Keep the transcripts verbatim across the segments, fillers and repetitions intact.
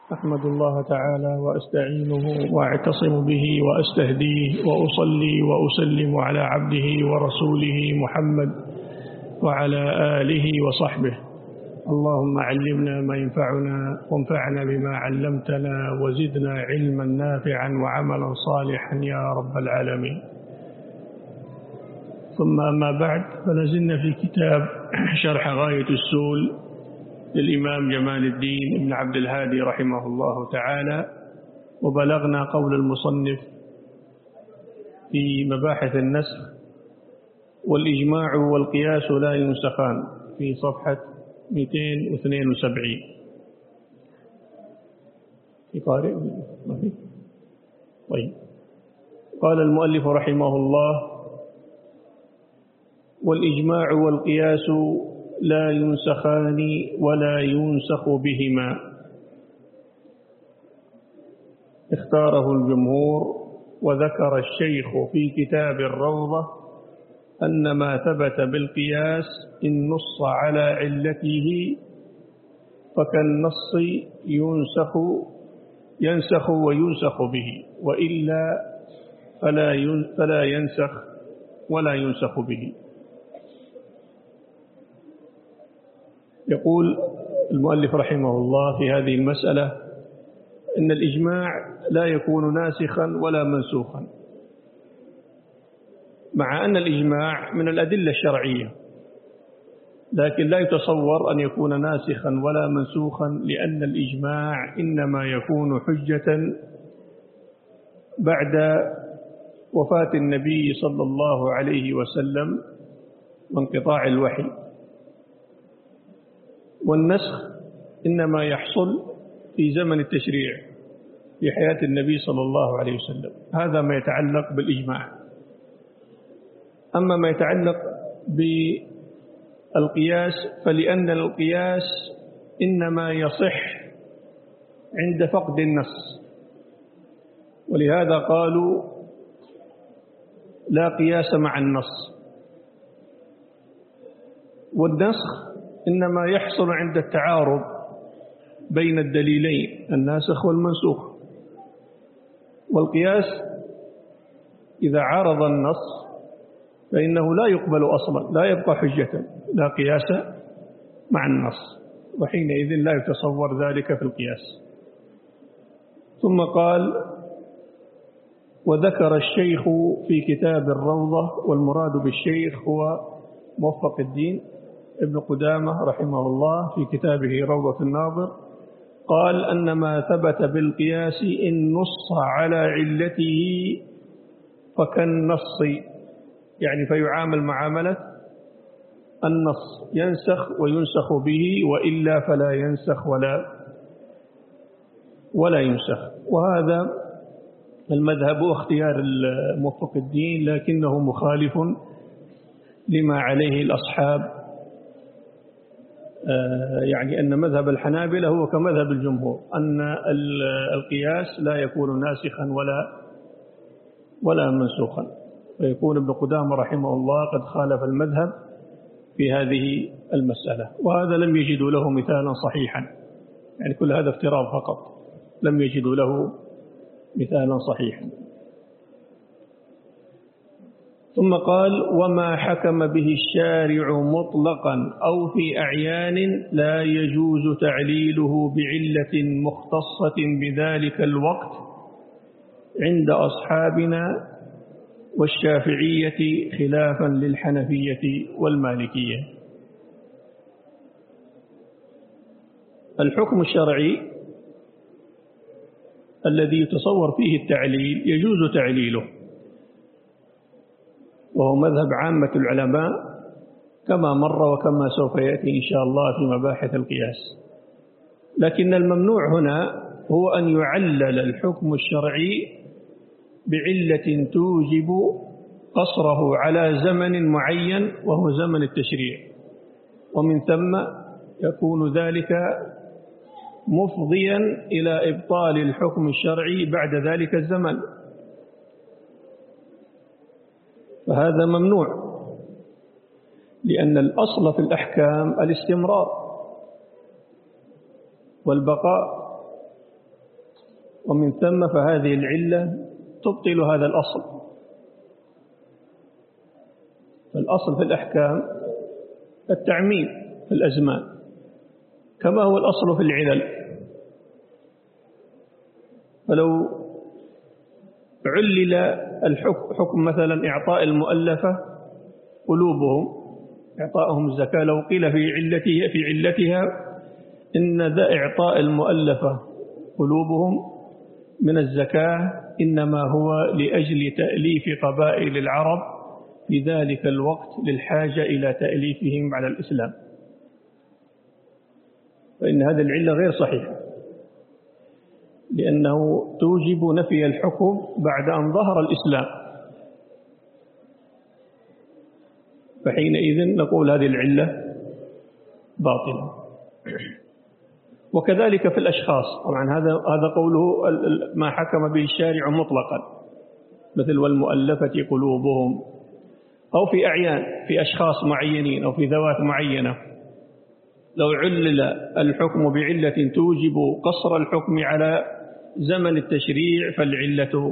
أحمد الله تعالى وأستعينه وأعتصم به وأستهديه وأصلي وأسلم على عبده ورسوله محمد وعلى آله وصحبه. اللهم علمنا ما ينفعنا وانفعنا بما علمتنا وزدنا علما نافعا وعملا صالحا يا رب العالمين. ثم أما بعد، فلازلنا في كتاب شرح غاية السول للإمام جمال الدين ابن عبد الهادي رحمه الله تعالى، وبلغنا قول المصنف في مباحث النسخ: والإجماع والقياس لا ينسخان، في صفحة مئتين واثنين وسبعين. في قارئ ما في؟ طيب. قال المؤلف رحمه الله: والإجماع والقياس لا ينسخان ولا ينسخ بهما. اختاره الجمهور. وذكر الشيخ في كتاب الروضة أن ما ثبت بالقياس إن نص على علته فكالنص ينسخ ينسخ وينسخ به، وإلا فلا فلا ينسخ ولا ينسخ به. يقول المؤلف رحمه الله في هذه المسألة إن الإجماع لا يكون ناسخا ولا منسوخا، مع أن الإجماع من الأدلة الشرعية، لكن لا يتصور أن يكون ناسخا ولا منسوخا، لأن الإجماع إنما يكون حجة بعد وفاة النبي صلى الله عليه وسلم وانقطاع الوحي، والنسخ إنما يحصل في زمن التشريع في حياة النبي صلى الله عليه وسلم. هذا ما يتعلق بالإجماع. أما ما يتعلق بالقياس فلأن القياس إنما يصح عند فقد النص، ولهذا قالوا لا قياس مع النص. والنسخ إنما يحصل عند التعارض بين الدليلين الناسخ والمنسوخ. والقياس إذا عارض النص فإنه لا يقبل أصلا، لا يبقى حجة، لا قياس مع النص، وحينئذ لا يتصور ذلك في القياس. ثم قال: وذكر الشيخ في كتاب الروضة، والمراد بالشيخ هو موفق الدين ابن قدامة رحمه الله في كتابه روضة الناظر، قال: أن ما ثبت بالقياس إن نص على علته فكالنص، يعني فيعامل معاملة النص، ينسخ وينسخ به، وإلا فلا ينسخ ولا ولا ينسخ. وهذا المذهب واختيار موفق الدين، لكنه مخالف لما عليه الأصحاب، يعني أن مذهب الحنابلة هو كمذهب الجمهور، أن القياس لا يكون ناسخا ولا ولا منسوخا، فيكون ابن قدامة رحمه الله قد خالف المذهب في هذه المسألة. وهذا لم يجدوا له مثالا صحيحا، يعني كل هذا افتراض فقط، لم يجدوا له مثالا صحيحا. ثم قال: وما حكم به الشارع مطلقا أو في أعيان لا يجوز تعليله بعلة مختصة بذلك الوقت عند أصحابنا والشافعية، خلافا للحنفية والمالكية. الحكم الشرعي الذي يتصور فيه التعليل يجوز تعليله، وهو مذهب عامة العلماء كما مر وكما سوف يأتي إن شاء الله في مباحث القياس. لكن الممنوع هنا هو أن يعلل الحكم الشرعي بعلة توجب قصره على زمن معين وهو زمن التشريع، ومن ثم يكون ذلك مفضيا إلى إبطال الحكم الشرعي بعد ذلك الزمن، فهذا ممنوع، لأن الأصل في الأحكام الاستمرار والبقاء، ومن ثم فهذه العلة تبطل هذا الأصل. فالأصل في الأحكام التعميم في الأزمان كما هو الأصل في العلل. فلو علل الحكم حكم مثلا إعطاء المؤلفة قلوبهم إعطاءهم الزكاة، لو قيل في علتها في علتها إن ذا إعطاء المؤلفة قلوبهم من الزكاة إنما هو لأجل تأليف قبائل العرب في ذلك الوقت للحاجة إلى تأليفهم على الإسلام، فإن هذه العلة غير صحيحة، لأنه توجب نفي الحكم بعد أن ظهر الإسلام، فحينئذ نقول هذه العلة باطلة. وكذلك في الأشخاص، طبعا هذا هذا قوله ما حكم به الشارع مطلقا، مثل والمؤلفة قلوبهم، أو في أعيان في أشخاص معينين أو في ذوات معينة، لو علل الحكم بعلة توجب قصر الحكم على زمن التشريع فالعلة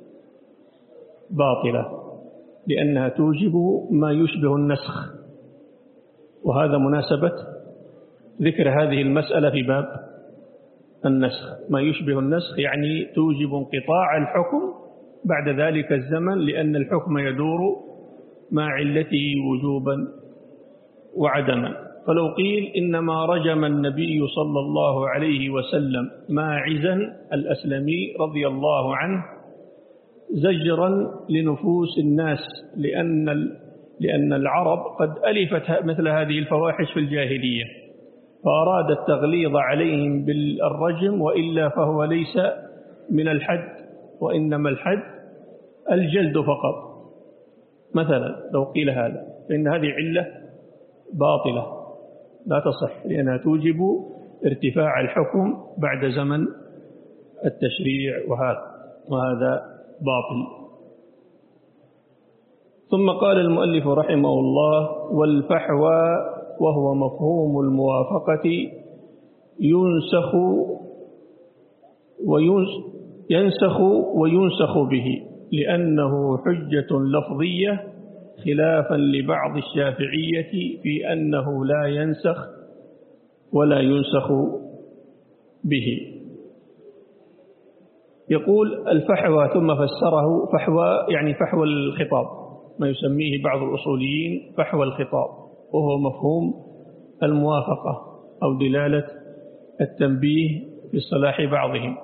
باطلة، لأنها توجب ما يشبه النسخ، وهذا مناسبة ذكر هذه المسألة في باب النسخ. ما يشبه النسخ يعني توجب انقطاع الحكم بعد ذلك الزمن، لأن الحكم يدور مع علته وجوبا وعدما. فلو قيل إنما رجم النبي صلى الله عليه وسلم ماعزا الأسلمي رضي الله عنه زجرا لنفوس الناس، لأن لأن العرب قد ألفت مثل هذه الفواحش في الجاهلية، فأراد التغليظ عليهم بالرجم، وإلا فهو ليس من الحد، وإنما الحد الجلد فقط مثلا. لو قيل هذا فإن هذه علة باطلة لا تصح، لأنها توجب ارتفاع الحكم بعد زمن التشريع، وهذا وهذا باطل. ثم قال المؤلف رحمه الله: والفحوى وهو مفهوم الموافقة ينسخ وينسخ وينسخ به، لأنه حجة لفظية، خلافا لبعض الشافعية في أنه لا ينسخ ولا ينسخ به. يقول الفحوى ثم فسره فحوى يعني فحوى الخطاب، ما يسميه بعض الأصوليين فحوى الخطاب، وهو مفهوم الموافقة أو دلالة التنبيه في اصطلاح بعضهم.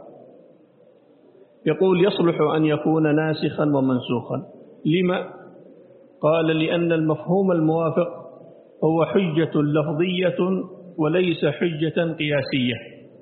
يقول يصلح أن يكون ناسخا ومنسوخا. لما؟ قال لأن المفهوم الموافق هو حجة لفظية وليس حجة قياسية،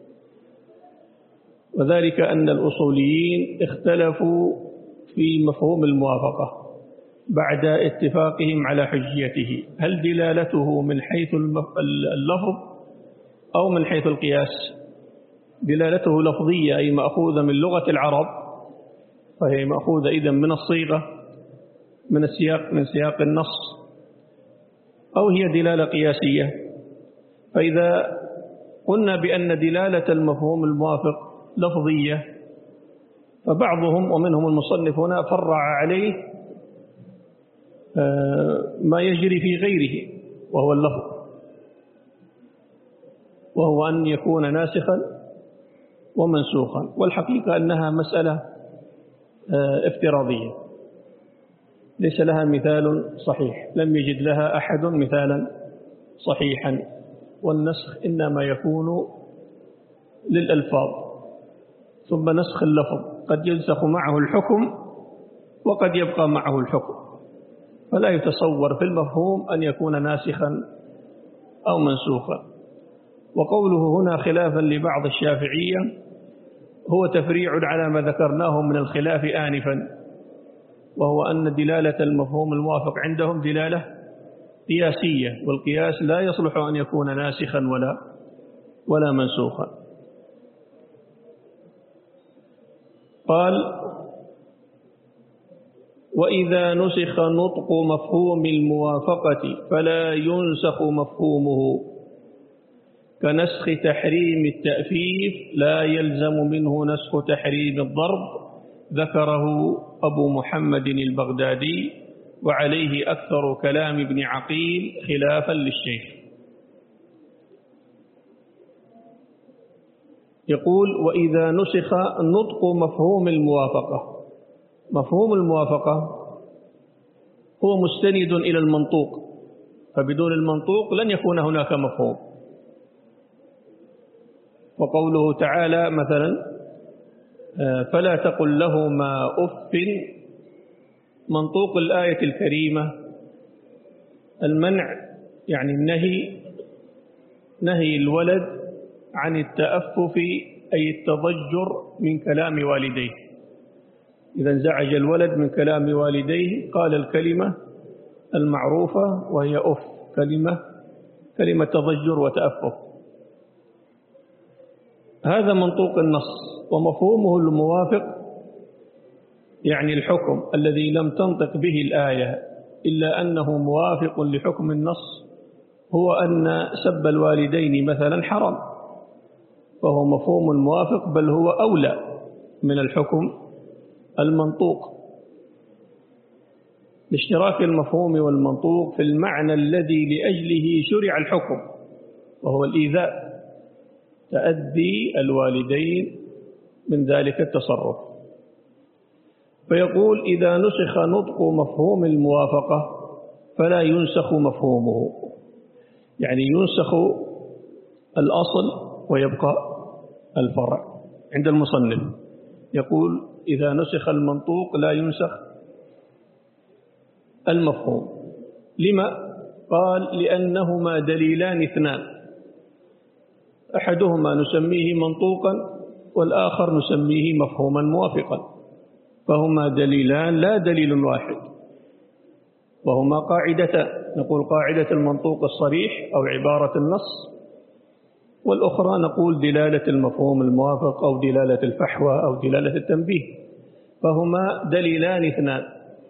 وذلك أن الأصوليين اختلفوا في مفهوم الموافقة بعد اتفاقهم على حجيته، هل دلالته من حيث اللفظ أو من حيث القياس؟ دلالته لفظية أي مأخوذة من لغة العرب، فهي مأخوذة إذن من الصيغة من السياق من سياق النص، أو هي دلالة قياسية. فإذا قلنا بأن دلالة المفهوم الموافق لفظية، فبعضهم ومنهم المصنف هنا فرع عليه ما يجري في غيره وهو اللفظ، وهو أن يكون ناسخا ومنسوخا. والحقيقة أنها مسألة افتراضية ليس لها مثال صحيح، لم يجد لها أحد مثالا صحيحا، والنسخ إنما يكون للألفاظ، ثم نسخ اللفظ قد ينسخ معه الحكم وقد يبقى معه الحكم، فلا يتصور في المفهوم أن يكون ناسخا أو منسوخا. وقوله هنا خلافا لبعض الشافعية هو تفريع على ما ذكرناه من الخلاف آنفا، وهو أن دلالة المفهوم الموافق عندهم دلالة قياسية، والقياس لا يصلح أن يكون ناسخا ولا ولا منسوخا. قال: وإذا نسخ نطق مفهوم الموافقة فلا ينسخ مفهومه، كنسخ تحريم التأفيف لا يلزم منه نسخ تحريم الضرب، ذكره أبو محمد البغدادي، وعليه أكثر كلام ابن عقيل خلافا للشيخ. يقول: وإذا نسخ نطق مفهوم الموافقة. مفهوم الموافقة هو مستند إلى المنطوق، فبدون المنطوق لن يكون هناك مفهوم. وقوله تعالى مثلا: فلا تقل لهما أف، منطوق الآية الكريمة المنع، يعني النهي، نهي الولد عن التأفف أي التضجر من كلام والديه. إذا انزعج الولد من كلام والديه قال الكلمة المعروفة وهي أف، كلمة كلمة تضجر وتأفف. هذا منطوق النص. ومفهومه الموافق يعني الحكم الذي لم تنطق به الآية إلا أنه موافق لحكم النص، هو أن سب الوالدين مثلا حرام، فهو مفهوم الموافق، بل هو أولى من الحكم المنطوق، لاشتراك المفهوم والمنطوق في المعنى الذي لأجله شرع الحكم، وهو الإيذاء، تأذي الوالدين من ذلك التصرف. فيقول: إذا نسخ نطق مفهوم الموافقة فلا ينسخ مفهومه، يعني ينسخ الأصل ويبقى الفرع. عند المصنف يقول: إذا نسخ المنطوق لا ينسخ المفهوم. لما؟ قال: لأنهما دليلان اثنان، أحدهما نسميه منطوقا والآخر نسميه مفهوما موافقا، فهما دليلان لا دليل واحد، وهما قاعدتان. نقول قاعدة المنطوق الصريح أو عبارة النص، والأخرى نقول دلالة المفهوم الموافق أو دلالة الفحوى أو دلالة التنبيه، فهما دليلان اثنان.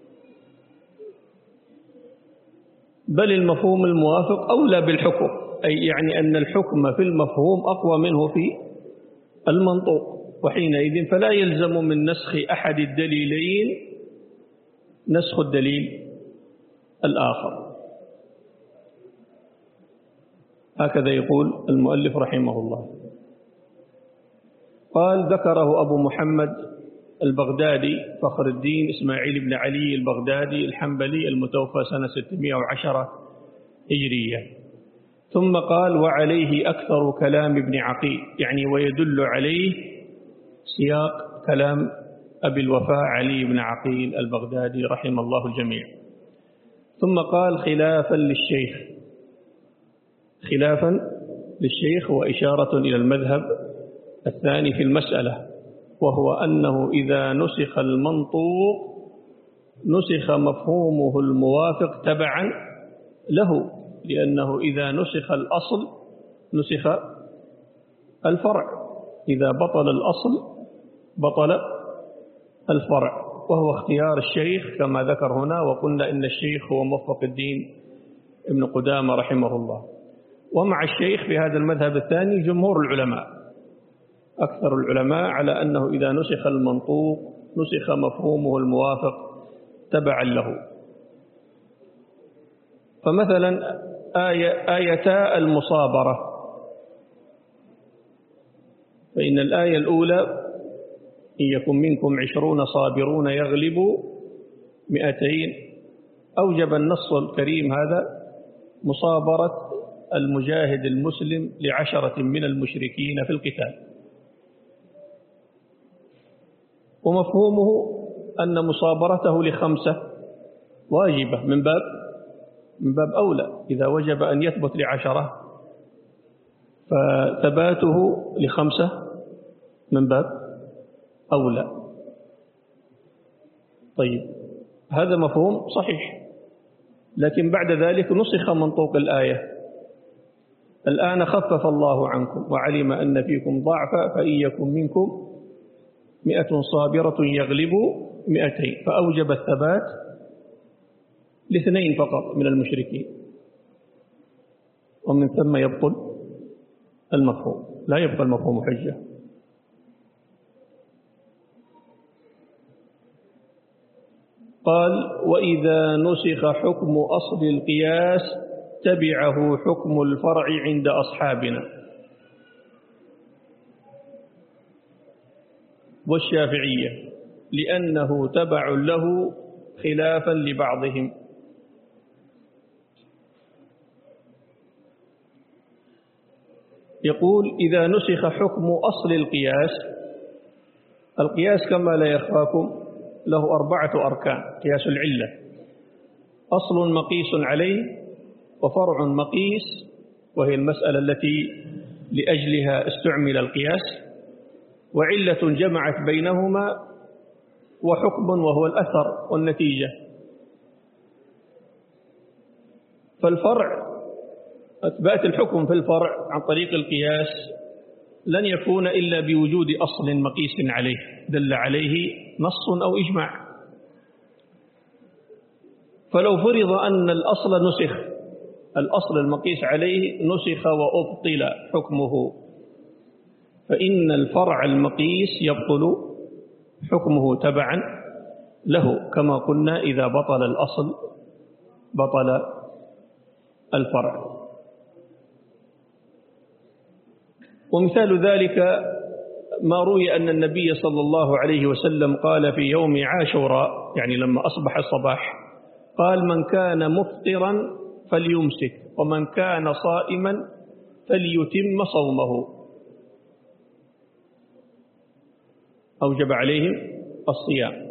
بل المفهوم الموافق أولى بالحكم، أي يعني أن الحكم في المفهوم أقوى منه في المنطوق، وحينئذ فلا يلزم من نسخ أحد الدليلين نسخ الدليل الآخر. هكذا يقول المؤلف رحمه الله. قال: ذكره أبو محمد البغدادي فخر الدين إسماعيل بن علي البغدادي الحنبلي المتوفى سنة ستمائة وعشرة هجرية. ثم قال: وعليه أكثر كلام ابن عقيل، يعني ويدل عليه سياق كلام أبي الوفاء علي بن عقيل البغدادي رحمه الله الجميع. ثم قال: خلافا للشيخ. خلافا للشيخ وإشارة إلى المذهب الثاني في المسألة، وهو أنه إذا نسخ المنطوق نسخ مفهومه الموافق تبعا له، لأنه إذا نسخ الأصل نسخ الفرع، إذا بطل الأصل بطل الفرع، وهو اختيار الشيخ كما ذكر هنا. وقلنا إن الشيخ هو موفق الدين ابن قدامة رحمه الله. ومع الشيخ في هذا المذهب الثاني جمهور العلماء، أكثر العلماء على أنه إذا نسخ المنطوق نسخ مفهومه الموافق تبعا له. فمثلا آية آيتا المصابرة، فإن الآية الأولى: إن يكن منكم عشرون صابرون يغلبوا مئتين، أوجب النص الكريم هذا مصابرة المجاهد المسلم لعشرة من المشركين في القتال. ومفهومه أن مصابرته لخمسة واجبة من باب من باب أولى، إذا وجب أن يثبت لعشرة فثباته لخمسة من باب أولى. طيب، هذا مفهوم صحيح، لكن بعد ذلك نسخ منطوق الآية: الآن خفف الله عنكم وعلم أن فيكم ضعفا فإن يكن منكم مئة صابرة يغلبوا مئتين، فأوجب الثبات لاثنين فقط من المشركين، ومن ثم يبطل المفهوم، لا يبقى المفهوم حجة. قال: وإذا نسخ حكم أصل القياس تبعه حكم الفرع عند أصحابنا والشافعية لأنه تبع له خلافا لبعضهم. يقول: إذا نسخ حكم أصل القياس، القياس كما لا يخفاكم له أربعة أركان: قياس العلة، أصل مقيس عليه، وفرع مقيس وهي المسألة التي لأجلها استعمل القياس، وعلة جمعت بينهما، وحكم وهو الأثر والنتيجة. فالفرع أثبات الحكم في الفرع عن طريق القياس لن يكون إلا بوجود أصل مقيس عليه دل عليه نص أو إجماع. فلو فرض أن الأصل نسخ، الأصل المقيس عليه نسخ وأبطل حكمه، فإن الفرع المقيس يبطل حكمه تبعا له، كما قلنا إذا بطل الأصل بطل الفرع. ومثال ذلك ما روي أن النبي صلى الله عليه وسلم قال في يوم عاشوراء، يعني لما أصبح الصباح، قال: من كان مفطرا فليمسك، ومن كان صائما فليتم صومه. أوجب عليهم الصيام،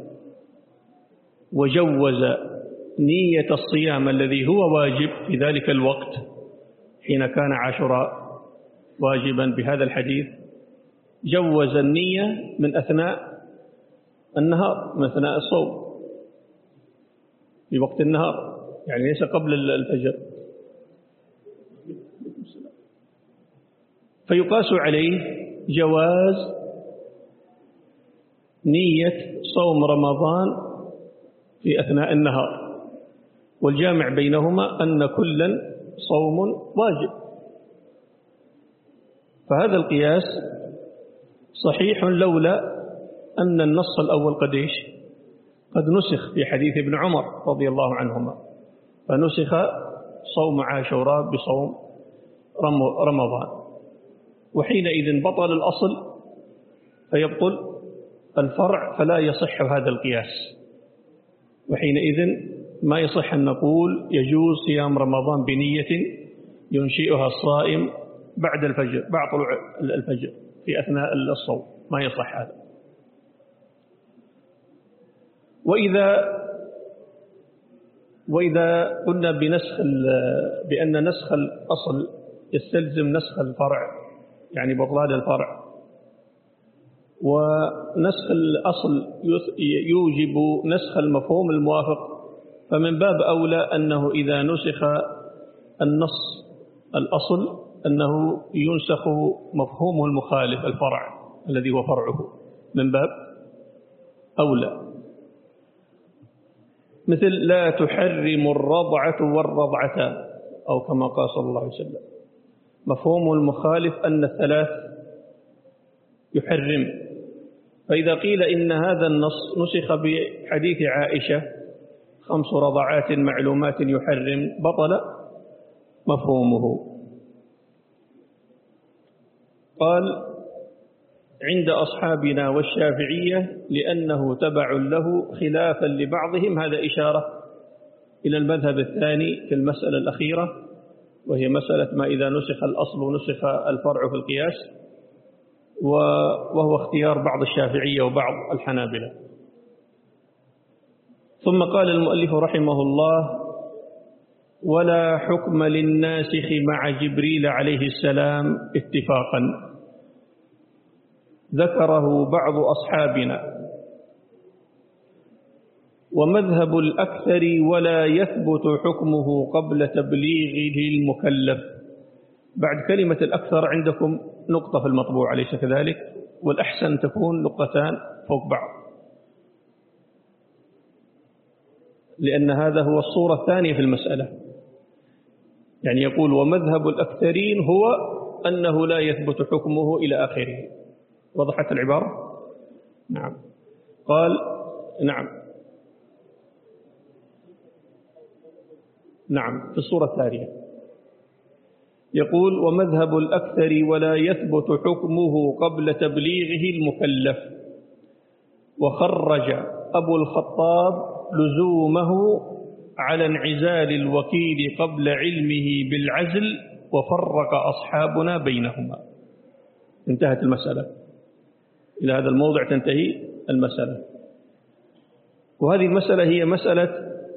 وجوز نية الصيام الذي هو واجب في ذلك الوقت حين كان عاشوراء واجبا بهذا الحديث، جوز النية من أثناء النهار، من أثناء الصوم في وقت النهار، يعني ليس قبل الفجر. فيقاس عليه جواز نية صوم رمضان في أثناء النهار، والجامع بينهما أن كلا صوم واجب. فهذا القياس صحيح لولا أن النص الأول قد إيش؟ قد نسخ في حديث ابن عمر رضي الله عنهما، فنسخ صوم عاشوراء بصوم رمضان، وحينئذ بطل الأصل فيبطل الفرع، فلا يصح هذا القياس. وحينئذ ما يصح أن نقول يجوز صيام رمضان بنية ينشئها الصائم بعد الفجر، بعد طلوع الفجر في أثناء الصوم، ما يصح هذا. وإذا وإذا قلنا بنسخ بأن نسخ الأصل يستلزم نسخ الفرع، يعني بطلان الفرع، ونسخ الأصل يوجب نسخ المفهوم الموافق، فمن باب أولى أنه إذا نسخ النص الأصل أنه ينسخ مفهومه المخالف الفرع الذي هو فرعه، من باب أولى. مثل لا تحرم الرضعة والرضعتان، أو كما قال صلى الله عليه وسلم، مفهوم المخالف أن الثلاث يحرم. فإذا قيل إن هذا النص نسخ بحديث عائشة خمس رضعات معلومات يحرم، بطل مفهومه. قال: عند أصحابنا والشافعية لأنه تبع له خلافا لبعضهم. هذا إشارة إلى المذهب الثاني في المسألة الأخيرة، وهي مسألة ما إذا نسخ الأصل نسخ الفرع في القياس، وهو اختيار بعض الشافعية وبعض الحنابلة. ثم قال المؤلف رحمه الله: ولا حكم للناسخ مع جبريل عليه السلام اتفاقا. ذكره بعض أصحابنا، ومذهب الأكثر ولا يثبت حكمه قبل تبليغه المكلف. بعد كلمة الأكثر عندكم نقطة في المطبوع، أليس كذلك؟ والأحسن تكون نقطتان فوق بعض، لأن هذا هو الصورة الثانية في المسألة. يعني يقول: ومذهب الأكثرين هو أنه لا يثبت حكمه إلى آخره. وضحت العبارة؟ نعم. قال نعم نعم في الصورة الثانية يقول: ومذهب الأكثر ولا يثبت حكمه قبل تبليغه المكلف. وخرج أبو الخطاب لزومه على انعزال الوكيل قبل علمه بالعزل، وفرق أصحابنا بينهما. انتهت المسألة، إلى هذا الموضع تنتهي المسألة. وهذه المسألة هي مسألة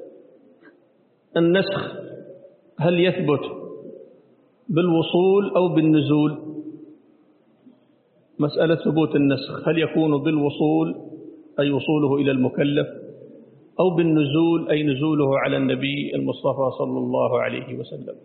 النسخ، هل يثبت بالوصول أو بالنزول؟ مسألة ثبوت النسخ هل يكون بالوصول أي وصوله إلى المكلف، أو بالنزول أي نزوله على النبي المصطفى صلى الله عليه وسلم؟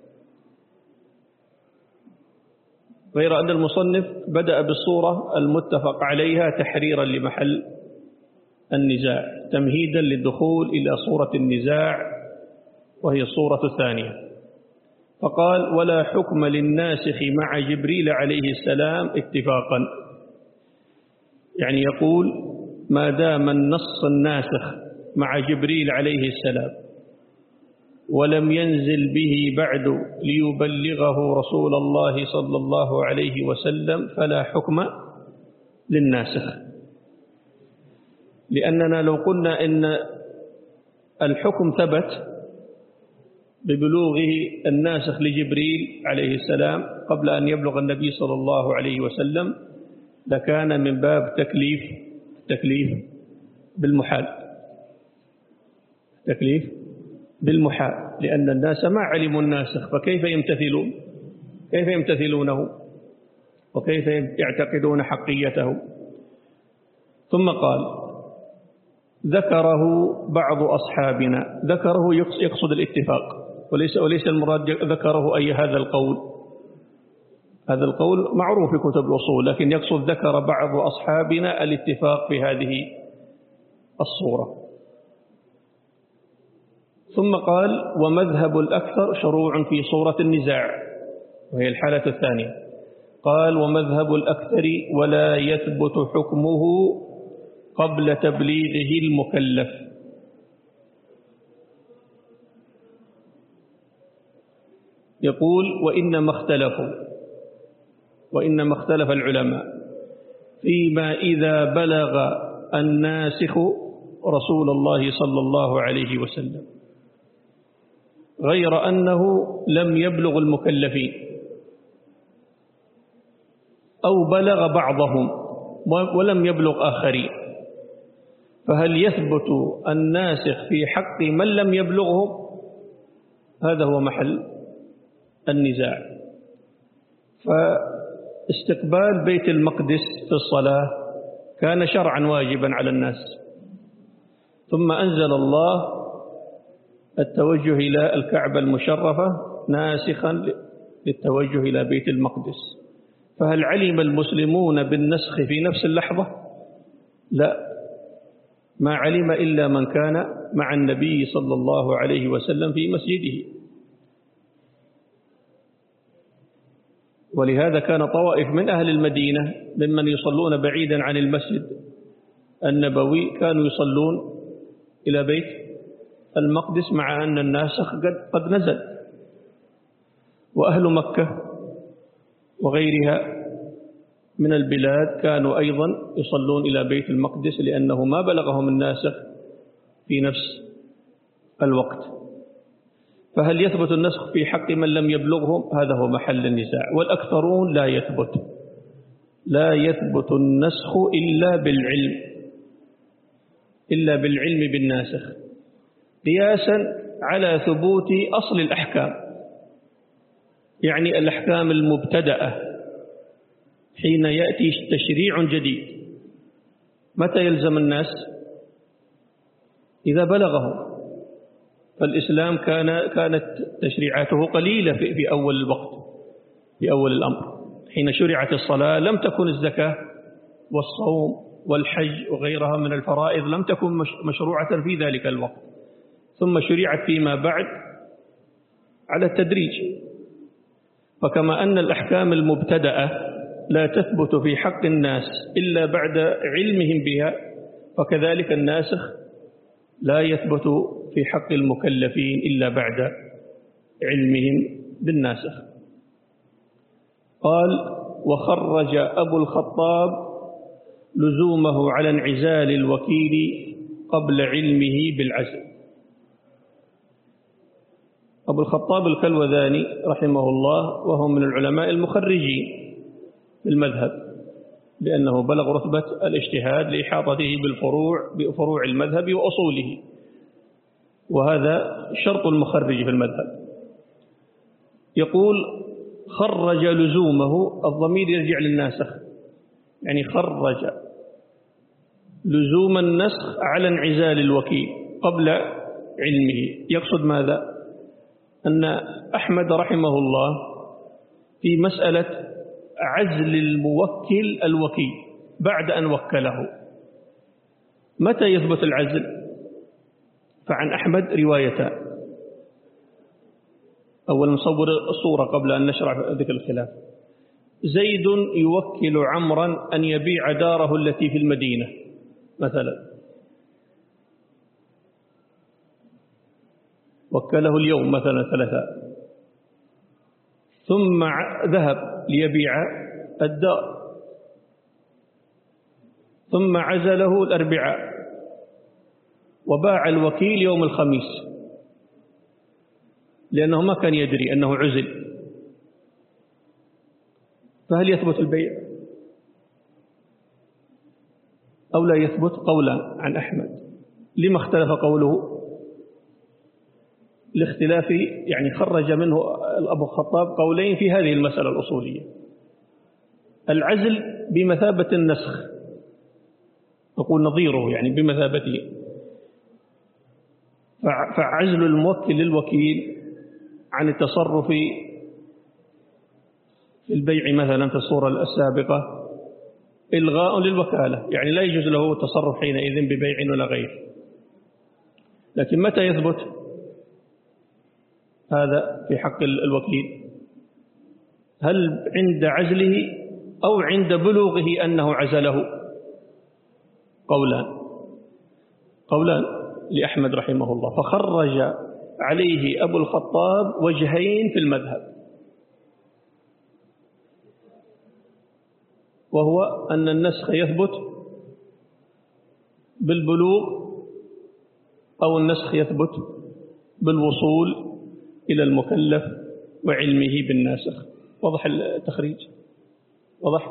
غير أن المصنف بدأ بالصورة المتفق عليها تحريرا لمحل النزاع، تمهيدا للدخول إلى صورة النزاع وهي الصورة الثانية. فقال: ولا حكم للناسخ مع جبريل عليه السلام اتفاقا. يعني يقول ما دام النص الناسخ مع جبريل عليه السلام ولم ينزل به بعد ليبلغه رسول الله صلى الله عليه وسلم فلا حكم للناسخ. لأننا لو قلنا إن الحكم ثبت ببلوغه الناسخ لجبريل عليه السلام قبل أن يبلغ النبي صلى الله عليه وسلم لكان من باب تكليف تكليف بالمحال تكليف بالمحال لأن الناس ما علموا الناسخ، فكيف يمتثلون كيف يمتثلونه وكيف يعتقدون حقيته؟ ثم قال: ذكره بعض أصحابنا. ذكره يقصد الاتفاق، وليس وليس المراد ذكره أي هذا القول. هذا القول معروف في كتب الأصول، لكن يقصد ذكر بعض أصحابنا الاتفاق في هذه الصورة. ثم قال: ومذهب الأكثر شروع في صورة النزاع، وهي الحالة الثانية. قال: ومذهب الأكثر ولا يثبت حكمه قبل تبليغه المكلف. يقول: وإنما اختلفوا وإنما اختلف العلماء فيما إذا بلغ الناسخ رسول الله صلى الله عليه وسلم، غير أنه لم يبلغ المكلفين أو بلغ بعضهم ولم يبلغ آخرين، فهل يثبت الناسخ في حق من لم يبلغهم؟ هذا هو محل النزاع. فاستقبال بيت المقدس في الصلاة كان شرعا واجبا على الناس، ثم أنزل الله التوجه إلى الكعبة المشرفة ناسخا للتوجه إلى بيت المقدس. فهل علم المسلمون بالنسخ في نفس اللحظة؟ لا، ما علم إلا من كان مع النبي صلى الله عليه وسلم في مسجده. ولهذا كان طوائف من أهل المدينة ممن يصلون بعيدا عن المسجد النبوي كانوا يصلون إلى بيت المقدس مع أن الناسخ قد, قد نزل. وأهل مكة وغيرها من البلاد كانوا أيضا يصلون إلى بيت المقدس لأنه ما بلغهم الناسخ في نفس الوقت. فهل يثبت النسخ في حق من لم يبلغهم؟ هذا هو محل النزاع. والأكثرون لا يثبت لا يثبت النسخ إلا بالعلم إلا بالعلم بالناسخ، قياسا على ثبوت أصل الأحكام، يعني الأحكام المبتدأة. حين يأتي تشريع جديد متى يلزم الناس؟ إذا بلغهم. فالإسلام كان كانت تشريعاته قليلة في, في أول الوقت في أول الأمر. حين شرعت الصلاة لم تكن الزكاة والصوم والحج وغيرها من الفرائض لم تكن مشروعة في ذلك الوقت، ثم شرعت فيما بعد على التدريج. فكما أن الأحكام المبتدأة لا تثبت في حق الناس إلا بعد علمهم بها، فكذلك الناسخ لا يثبت في حق المكلفين إلا بعد علمهم بالناسخ. قال: وخرج أبو الخطاب لزومه على انعزال الوكيل قبل علمه بالعزل. أبو الخطاب الكلوذاني رحمه الله وهو من العلماء المخرجين في المذهب، لأنه بلغ رتبة الاجتهاد لإحاطته بالفروع بفروع المذهب وأصوله، وهذا شرط المخرج في المذهب. يقول: خرج لزومه، الضمير يرجع للناسخ، يعني خرج لزوم النسخ على انعزال الوكيل قبل علمه. يقصد ماذا؟ أن أحمد رحمه الله في مسألة عزل الموكل الوكيل بعد أن وكله، متى يثبت العزل؟ فعن أحمد روايتان. أولا نصور الصورة قبل أن نشرع ذكر الخلاف. زيد يوكل عمرا أن يبيع داره التي في المدينة مثلا، وكله اليوم مثلا ثلاثة، ثم ذهب ليبيع الدار، ثم عزله الأربعاء وباع الوكيل يوم الخميس، لأنه ما كان يدري أنه عزل. فهل يثبت البيع أو لا يثبت؟ قولا عن أحمد. لما اختلف قوله؟ لاختلاف، يعني خرج منه أبو الخطاب قولين في هذه المسألة الأصولية. العزل بمثابة النسخ، نقول نظيره يعني بمثابته، فعزل الموكل للوكيل عن التصرف في البيع مثلا في الصورة السابقة إلغاء للوكالة، يعني لا يجوز له التصرف حينئذ ببيع ولا غير. لكن متى يثبت هذا في حق الوكيل؟ هل عند عزله أو عند بلوغه أنه عزله؟ قولان قولان لأحمد رحمه الله. فخرج عليه أبو الخطاب وجهين في المذهب، وهو أن النسخ يثبت بالبلوغ أو النسخ يثبت بالوصول إلى المكلف وعلمه بالناسخ. واضح التخريج؟ واضح؟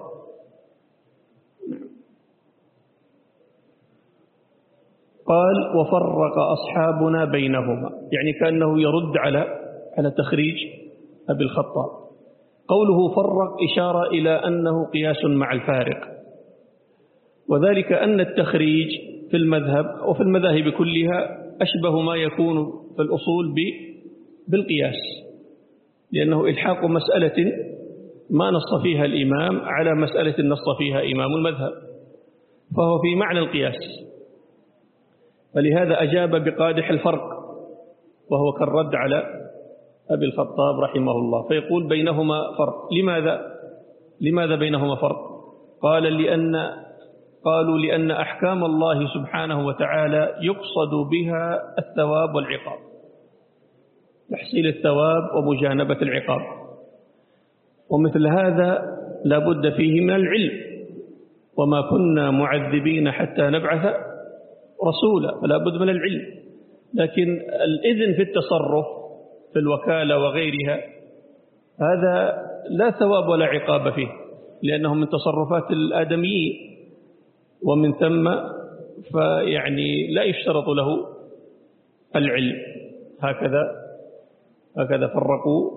قال: وفرق أصحابنا بينهما، يعني كأنه يرد على على تخريج أبي الخطاب. قوله فرق إشارة إلى أنه قياس مع الفارق، وذلك أن التخريج في المذهب وفي المذاهب كلها أشبه ما يكون في الأصول بالقياس، لأنه إلحاق مسألة ما نص فيها الإمام على مسألة نص فيها إمام المذهب، فهو في معنى القياس. فلهذا أجاب بقادح الفرق، وهو كالرد على أبي الخطاب رحمه الله، فيقول بينهما فرق. لماذا؟ لماذا بينهما فرق؟ قال لأن قالوا لأن أحكام الله سبحانه وتعالى يقصد بها الثواب والعقاب، تحصيل الثواب ومجانبة العقاب، ومثل هذا لا بد فيه من العلم، وما كنا معذبين حتى نبعث رسولا، فلا بد من العلم. لكن الإذن في التصرف في الوكالة وغيرها هذا لا ثواب ولا عقاب فيه، لأنه من تصرفات الآدميين، ومن ثم فيعني لا يشترط له العلم. هكذا هكذا فرقوا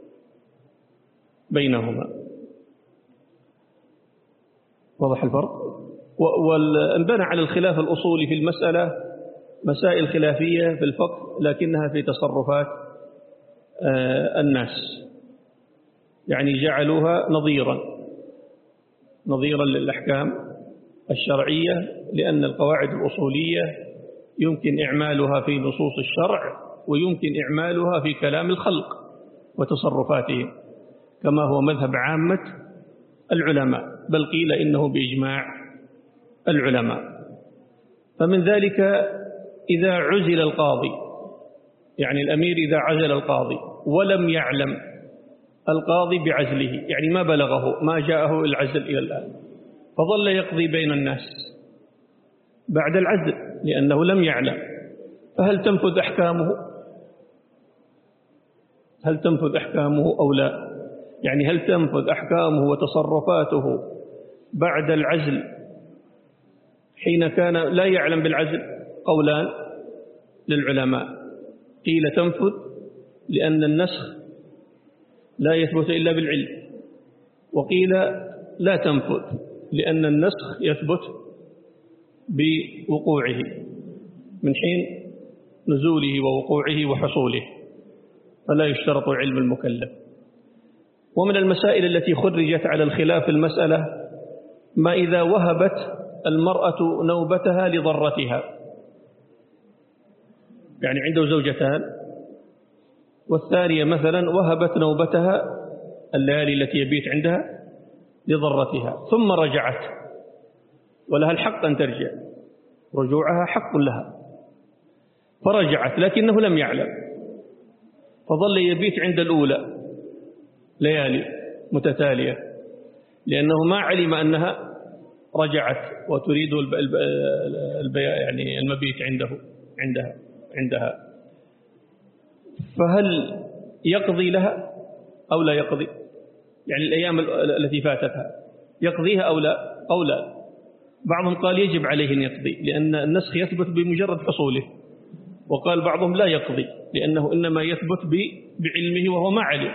بينهما. واضح الفرق؟ وانبنى على الخلاف الأصولي في المسألة مسائل خلافية في الفقه، لكنها في تصرفات الناس، يعني جعلوها نظيرا نظيرا للأحكام الشرعية، لأن القواعد الأصولية يمكن إعمالها في نصوص الشرع ويمكن إعمالها في كلام الخلق وتصرفاتهم، كما هو مذهب عامة العلماء، بل قيل إنه بإجماع العلماء. فمن ذلك إذا عزل القاضي، يعني الأمير إذا عزل القاضي ولم يعلم القاضي بعزله، يعني ما بلغه ما جاءه العزل إلى الآن، فظل يقضي بين الناس بعد العزل لأنه لم يعلم، فهل تنفذ أحكامه؟ هل تنفذ أحكامه أو لا؟ يعني هل تنفذ أحكامه وتصرفاته بعد العزل حين كان لا يعلم بالعزل؟ قولان للعلماء، قيل تنفذ لأن النسخ لا يثبت إلا بالعلم، وقيل لا تنفذ لأن النسخ يثبت بوقوعه من حين نزوله ووقوعه وحصوله، فلا يشترط علم المكلف. ومن المسائل التي خرجت على الخلاف المسألة ما إذا وهبت المرأة نوبتها لضرتها، يعني عنده زوجتان والثانية مثلا وهبت نوبتها الليالي التي يبيت عندها لضرتها، ثم رجعت ولها الحق أن ترجع، رجوعها حق لها، فرجعت لكنه لم يعلم، فظل يبيت عند الأولى ليالي متتالية لأنه ما علم أنها رجعت وتريد الب... يعني المبيت عنده عندها عندها فهل يقضي لها أو لا يقضي؟ يعني الأيام التي فاتتها يقضيها أو لا؟ أو لا. بعضهم قال يجب عليه أن يقضي لأن النسخ يثبت بمجرد حصوله، وقال بعضهم لا يقضي لأنه إنما يثبت بعلمه وهو ما علم.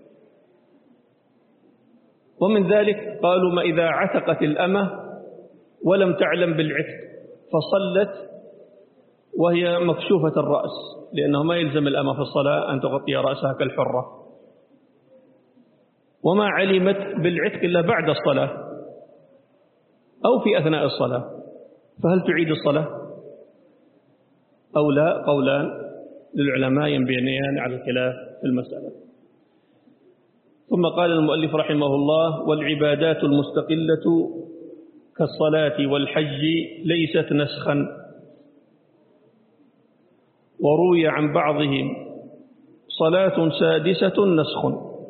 ومن ذلك قالوا ما إذا عتقت الأمة ولم تعلم بالعتق فصلت وهي مكشوفة الرأس، لأنه ما يلزم الأمة في الصلاة أن تغطي رأسها كالحرة، وما علمت بالعتق إلا بعد الصلاة أو في أثناء الصلاة، فهل تعيد الصلاة أو لا؟ قولان للعلماء ينبنيان على الخلاف في المسألة. ثم قال المؤلف رحمه الله: والعبادات المستقلة كالصلاة والحج ليست نسخا، وروي عن بعضهم صلاة سادسة نسخ،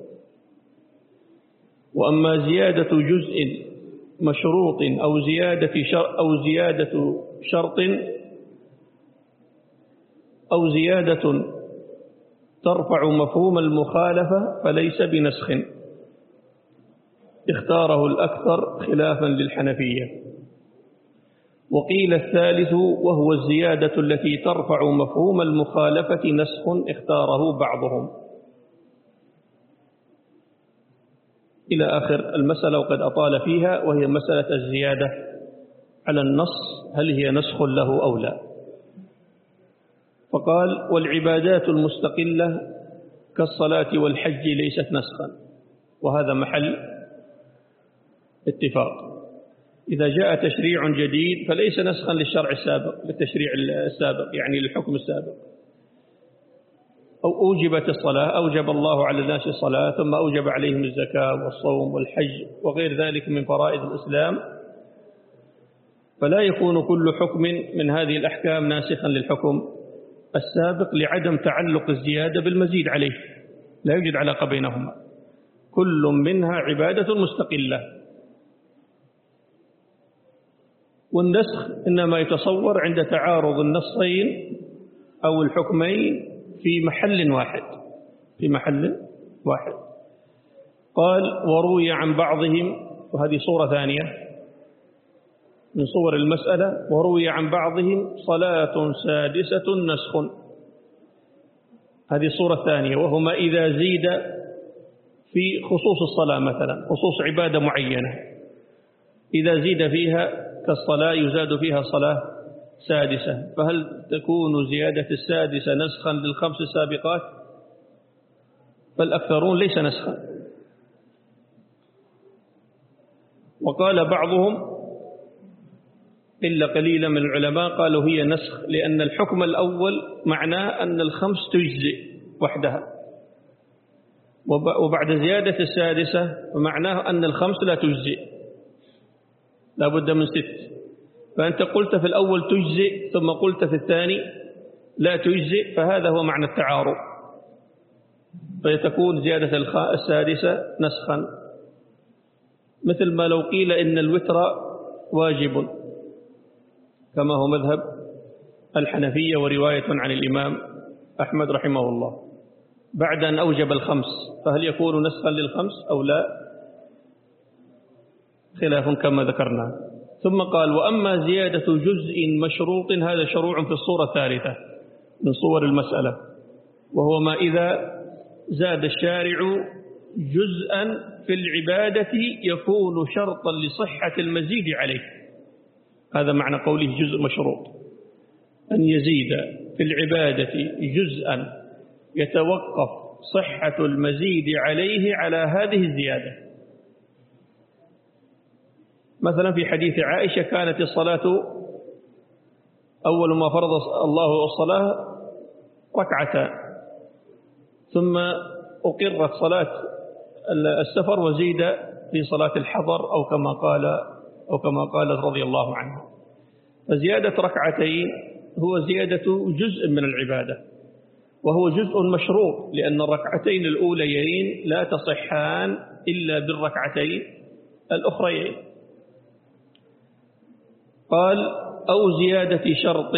وأما زيادة جزء مشروط أو زيادة شر أو زيادة شرط أو زيادة ترفع مفهوم المخالفة فليس بنسخ، اختاره الأكثر خلافا للحنفية. وقيل الثالث وهو الزيادة التي ترفع مفهوم المخالفة نسخ، اختاره بعضهم، إلى آخر المسألة وقد أطال فيها، وهي مسألة الزيادة على النص هل هي نسخ له أو لا. فقال: والعبادات المستقلة كالصلاة والحج ليست نسخا، وهذا محل اتفاق. إذا جاء تشريع جديد فليس نسخا للشرع السابق، للتشريع السابق يعني للحكم السابق. أو أوجبت الصلاة، أوجب الله على الناس الصلاة ثم أوجب عليهم الزكاة والصوم والحج وغير ذلك من فرائض الإسلام، فلا يكون كل حكم من هذه الأحكام ناسخا للحكم السابق لعدم تعلق الزيادة بالمزيد عليه، لا يوجد علاقة بينهما، كل منها عبادة مستقلة. والنسخ إنما يتصور عند تعارض النصين أو الحكمين في محل واحد في محل واحد. قال: وروي عن بعضهم، وهذه صورة ثانية من صور المسألة، وروي عن بعضهم صلاة سادسة نسخ، هذه الصورة الثانية، وهما إذا زيد في خصوص الصلاة مثلا، خصوص عبادة معينة، إذا زيد فيها كالصلاة يزاد فيها صلاة سادسة، فهل تكون زيادة السادسة نسخا للخمس السابقات؟ فالأكثرون ليس نسخا. وقال بعضهم إلا قليلا من العلماء قالوا هي نسخ، لأن الحكم الأول معناه أن الخمس تجزئ وحدها، وبعد زيادة السادسة فمعناه أن الخمس لا تجزئ، لا بد من ست. فأنت قلت في الأول تجزئ ثم قلت في الثاني لا تجزئ، فهذا هو معنى التعارض، فيتكون زيادة السادسة نسخا، مثل ما لو قيل إن الوتر واجب كما هو مذهب الحنفية ورواية عن الإمام أحمد رحمه الله بعد أن أوجب الخمس، فهل يكون نسخا للخمس أو لا؟ خلاف كما ذكرنا. ثم قال وأما زيادة جزء مشروط هذا شروع في الصورة الثالثة من صور المسألة، وهو ما إذا زاد الشارع جزءا في العبادة يكون شرطا لصحة المزيد عليه. هذا معنى قوله جزء مشروط، أن يزيد في العبادة جزءا يتوقف صحة المزيد عليه على هذه الزيادة. مثلا في حديث عائشة كانت الصلاة أول ما فرض الله الصلاة ركعتان، ثم أقرت صلاة السفر وزيد في صلاة الحضر أو كما قال أو كما قالت رضي الله عنها. فزيادة ركعتين هو زيادة جزء من العبادة، وهو جزء مشروط، لأن الركعتين الأوليين لا تصحان إلا بالركعتين الأخريين. قال أو زيادة شرط،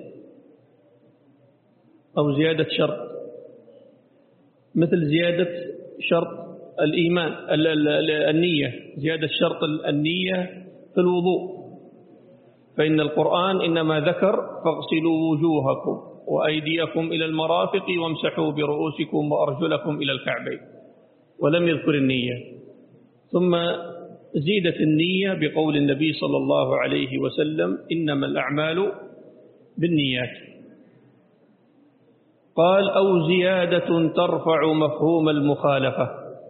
أو زيادة شرط مثل زيادة شرط الإيمان النية، زيادة شرط النية في الوضوء، فإن القرآن إنما ذكر فاغسلوا وجوهكم وأيديكم إلى المرافق وامسحوا برؤوسكم وأرجلكم إلى الكعبين، ولم يذكر النية. ثم زيدت النية بقول النبي صلى الله عليه وسلم إنما الأعمال بالنيات. قال أو زيادة ترفع مفهوم المخالفة،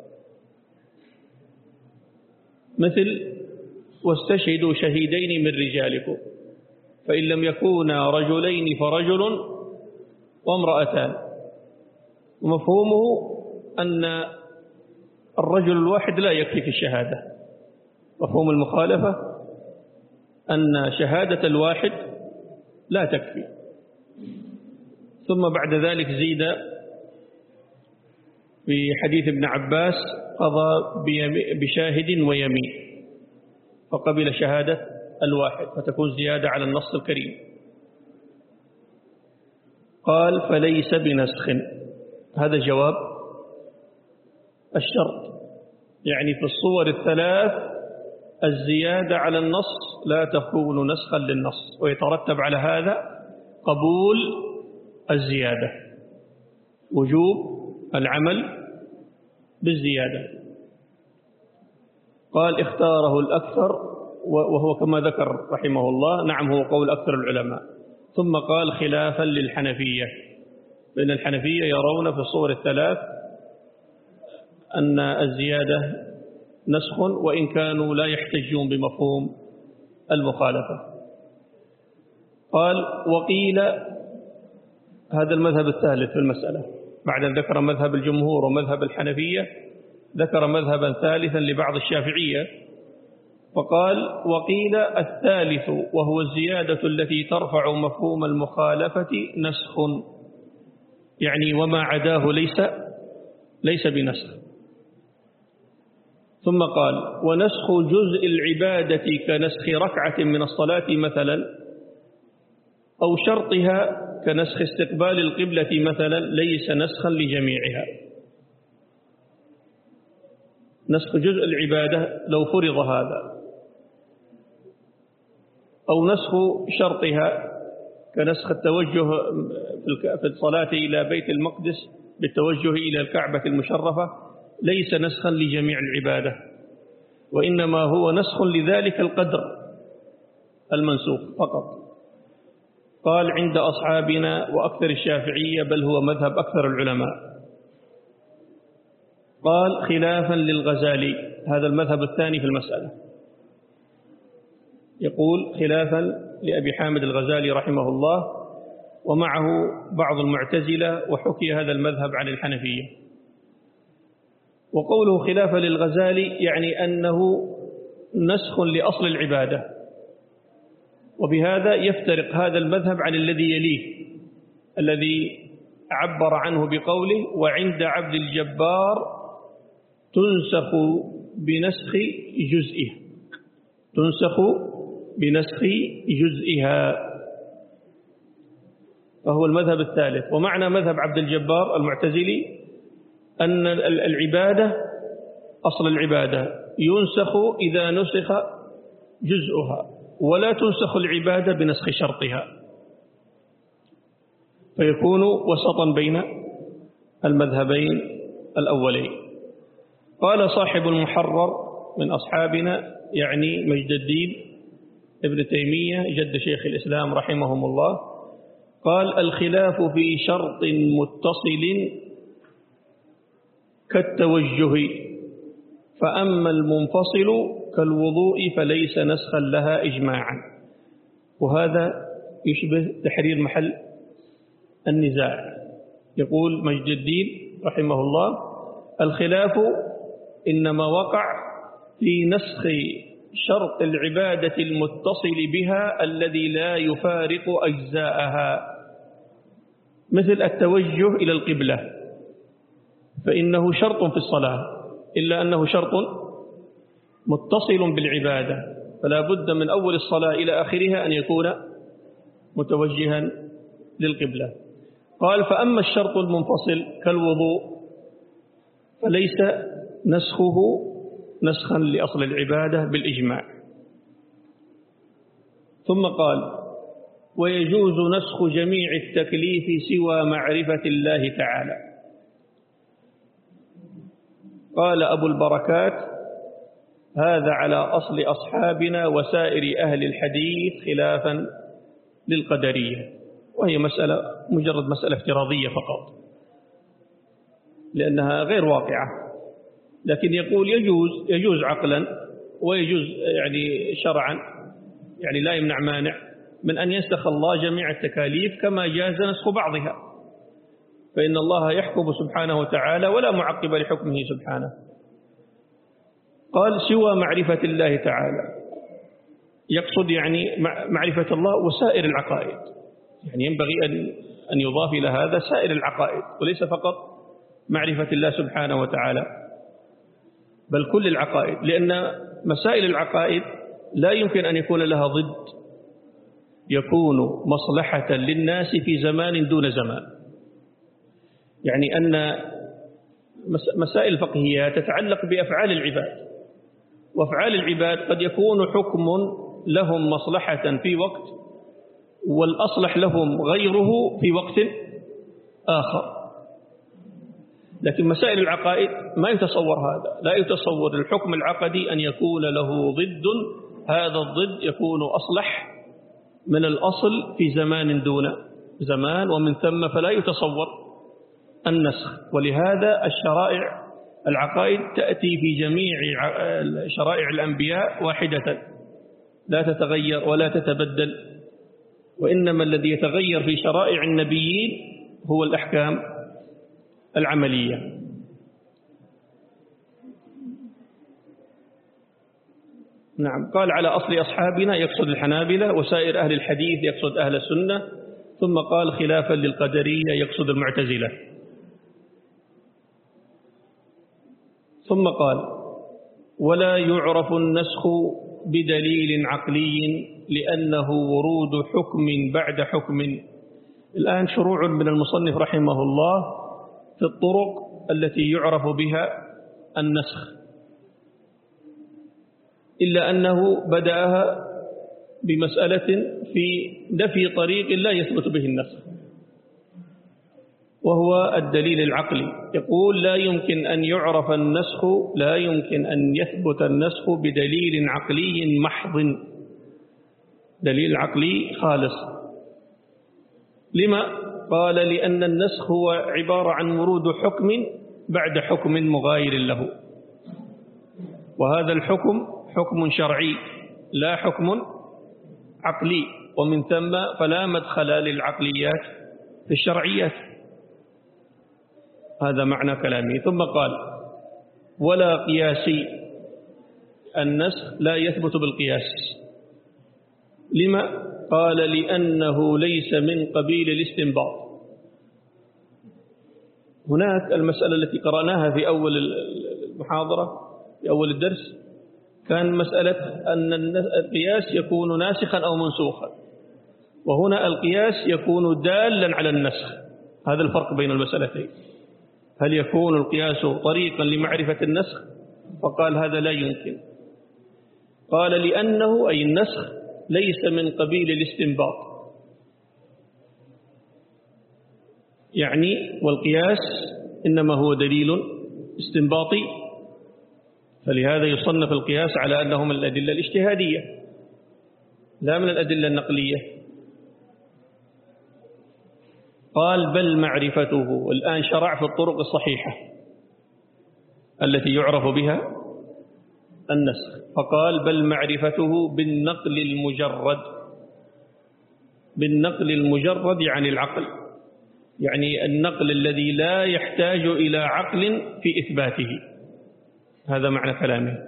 مثل واستشهدوا شهيدين من رجالكم، فإن لم يكونا رجلين فرجل وامرأتان، ومفهومه أن الرجل الواحد لا يكفي في الشهادة. مفهوم المخالفة أن شهادة الواحد لا تكفي. ثم بعد ذلك زيد في حديث ابن عباس قضى بشاهد ويمين، فقبل شهادة الواحد، فتكون زيادة على النص الكريم. قال فليس بنسخ، هذا جواب الشرط، يعني في الصور الثلاث الزيادة على النص لا تكون نسخا للنص، ويترتب على هذا قبول الزيادة، وجوب العمل بالزيادة. قال اختاره الأكثر، وهو كما ذكر رحمه الله، نعم هو قول أكثر العلماء. ثم قال خلافا للحنفية، لأن الحنفية يرون في الصور الثلاث أن الزيادة نسخ، وإن كانوا لا يحتجون بمفهوم المخالفة. قال وقيل، هذا المذهب الثالث في المسألة، بعد أن ذكر مذهب الجمهور ومذهب الحنفية ذكر مذهبا ثالثا لبعض الشافعية، فقال وقيل الثالث وهو الزيادة التي ترفع مفهوم المخالفة نسخ، يعني وما عداه ليس ليس بنسخ. ثم قال ونسخ جزء العبادة كنسخ ركعة من الصلاة مثلا، أو شرطها كنسخ استقبال القبلة مثلا، ليس نسخا لجميعها. نسخ جزء العبادة لو فرض هذا، أو نسخ شرطها كنسخ التوجه في الصلاة إلى بيت المقدس بالتوجه إلى الكعبة المشرفة، ليس نسخا لجميع العبادة، وإنما هو نسخ لذلك القدر المنسوخ فقط. قال عند أصحابنا وأكثر الشافعية، بل هو مذهب أكثر العلماء. قال خلافا للغزالي، هذا المذهب الثاني في المسألة، يقول خلافا لأبي حامد الغزالي رحمه الله، ومعه بعض المعتزلة، وحكي هذا المذهب عن الحنفية. وقوله خلافا للغزالي يعني أنه نسخ لأصل العبادة، وبهذا يفترق هذا المذهب عن الذي يليه الذي عبر عنه بقوله وعند عبد الجبار تنسخ بنسخ جزئها تنسخ بنسخ جزئها فهو المذهب الثالث. ومعنى مذهب عبد الجبار المعتزلي أن العبادة أصل العبادة ينسخ إذا نسخ جزءها، ولا تنسخ العبادة بنسخ شرطها، فيكون وسطا بين المذهبين الأولين. قال صاحب المحرر من أصحابنا يعني مجد الدين ابن تيمية جد شيخ الإسلام رحمهم الله، قال الخلاف في شرط متصل كالتوجه، فأما المنفصل كالوضوء فليس نسخا لها إجماعا. وهذا يشبه تحرير محل النزاع. يقول مجد الدين رحمه الله الخلاف إنما وقع في نسخ شرط العبادة المتصل بها الذي لا يفارق أجزاءها، مثل التوجه إلى القبلة، فإنه شرط في الصلاة إلا أنه شرط متصل بالعبادة، فلا بد من أول الصلاة إلى آخرها أن يكون متوجها للقبلة. قال فأما الشرط المنفصل كالوضوء فليس نسخه نسخا لأصل العبادة بالإجماع. ثم قال ويجوز نسخ جميع التكليف سوى معرفة الله تعالى. قال أبو البركات هذا على أصل أصحابنا وسائر أهل الحديث خلافا للقدرية، وهي مسألة مجرد مسألة افتراضية فقط لأنها غير واقعة، لكن يقول يجوز يجوز عقلا ويجوز يعني شرعا، يعني لا يمنع مانع من أن ينسخ الله جميع التكاليف كما جاز نسخ بعضها، فإن الله يحكم سبحانه وتعالى ولا معقب لحكمه سبحانه. قال سوى معرفة الله تعالى، يقصد يعني معرفة الله وسائر العقائد، يعني ينبغي أن أن يضاف إلى هذا سائر العقائد وليس فقط معرفة الله سبحانه وتعالى بل كل العقائد، لأن مسائل العقائد لا يمكن أن يكون لها ضد يكون مصلحة للناس في زمان دون زمان. يعني أن مسائل الفقهية تتعلق بأفعال العباد، وأفعال العباد قد يكون حكم لهم مصلحة في وقت والأصلح لهم غيره في وقت آخر، لكن مسائل العقائد ما يتصور هذا، لا يتصور الحكم العقدي أن يكون له ضد، هذا الضد يكون أصلح من الأصل في زمان دون زمان، ومن ثم فلا يتصور النسخ. ولهذا الشرائع العقائد تأتي في جميع شرائع الأنبياء واحدة لا تتغير ولا تتبدل، وإنما الذي يتغير في شرائع النبيين هو الأحكام العملية. نعم. قال على أصل أصحابنا يقصد الحنابلة، وسائر أهل الحديث يقصد أهل السنة، ثم قال خلافا للقدرية يقصد المعتزلة. ثم قال ولا يعرف النسخ بدليل عقلي لأنه ورود حكم بعد حكم. الآن شروع من المصنف رحمه الله في الطرق التي يعرف بها النسخ، إلا أنه بدأها بمسألة في نفي طريق لا يثبت به النسخ، وهو الدليل العقلي. يقول لا يمكن أن يعرف النسخ لا يمكن أن يثبت النسخ بدليل عقلي محض، دليل عقلي خالص. لما؟ قال لأن النسخ هو عبارة عن ورود حكم بعد حكم مغاير له، وهذا الحكم حكم شرعي لا حكم عقلي، ومن ثم فلا مدخل للعقليات في الشرعيات. هذا معنى كلامه. ثم قال ولا قياسي. النسخ لا يثبت بالقياس. لما؟ قال لأنه ليس من قبيل الاستنباط. هناك المسألة التي قرأناها في أول المحاضرة في أول الدرس كان مسألة أن القياس يكون ناسخا أو منسوخا، وهنا القياس يكون دالا على النسخ. هذا الفرق بين المسألتين. هل يكون القياس طريقا لمعرفة النسخ؟ فقال هذا لا يمكن. قال لأنه أي النسخ ليس من قبيل الاستنباط، يعني والقياس إنما هو دليل استنباطي، فلهذا يصنف القياس على أنه من الأدلة الاجتهادية لا من الأدلة النقلية. قال بل معرفته. الآن شرع في الطرق الصحيحة التي يعرف بها النسخ، فقال بل معرفته بالنقل المجرد. بالنقل المجرد يعني العقل، يعني النقل الذي لا يحتاج إلى عقل في إثباته. هذا معنى كلامه.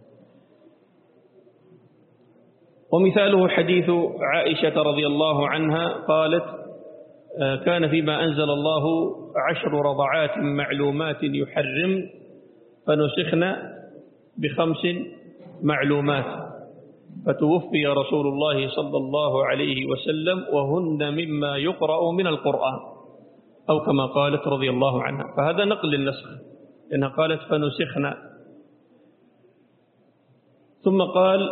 ومثاله حديث عائشة رضي الله عنها قالت كان فيما أنزل الله عشر رضعات معلومات يحرم فنسخنا بخمس معلومات فتوفي رسول الله صلى الله عليه وسلم وهن مما يقرأ من القرآن، أو كما قالت رضي الله عنها. فهذا نقل النسخ، لأنها قالت فنسخنا. ثم قال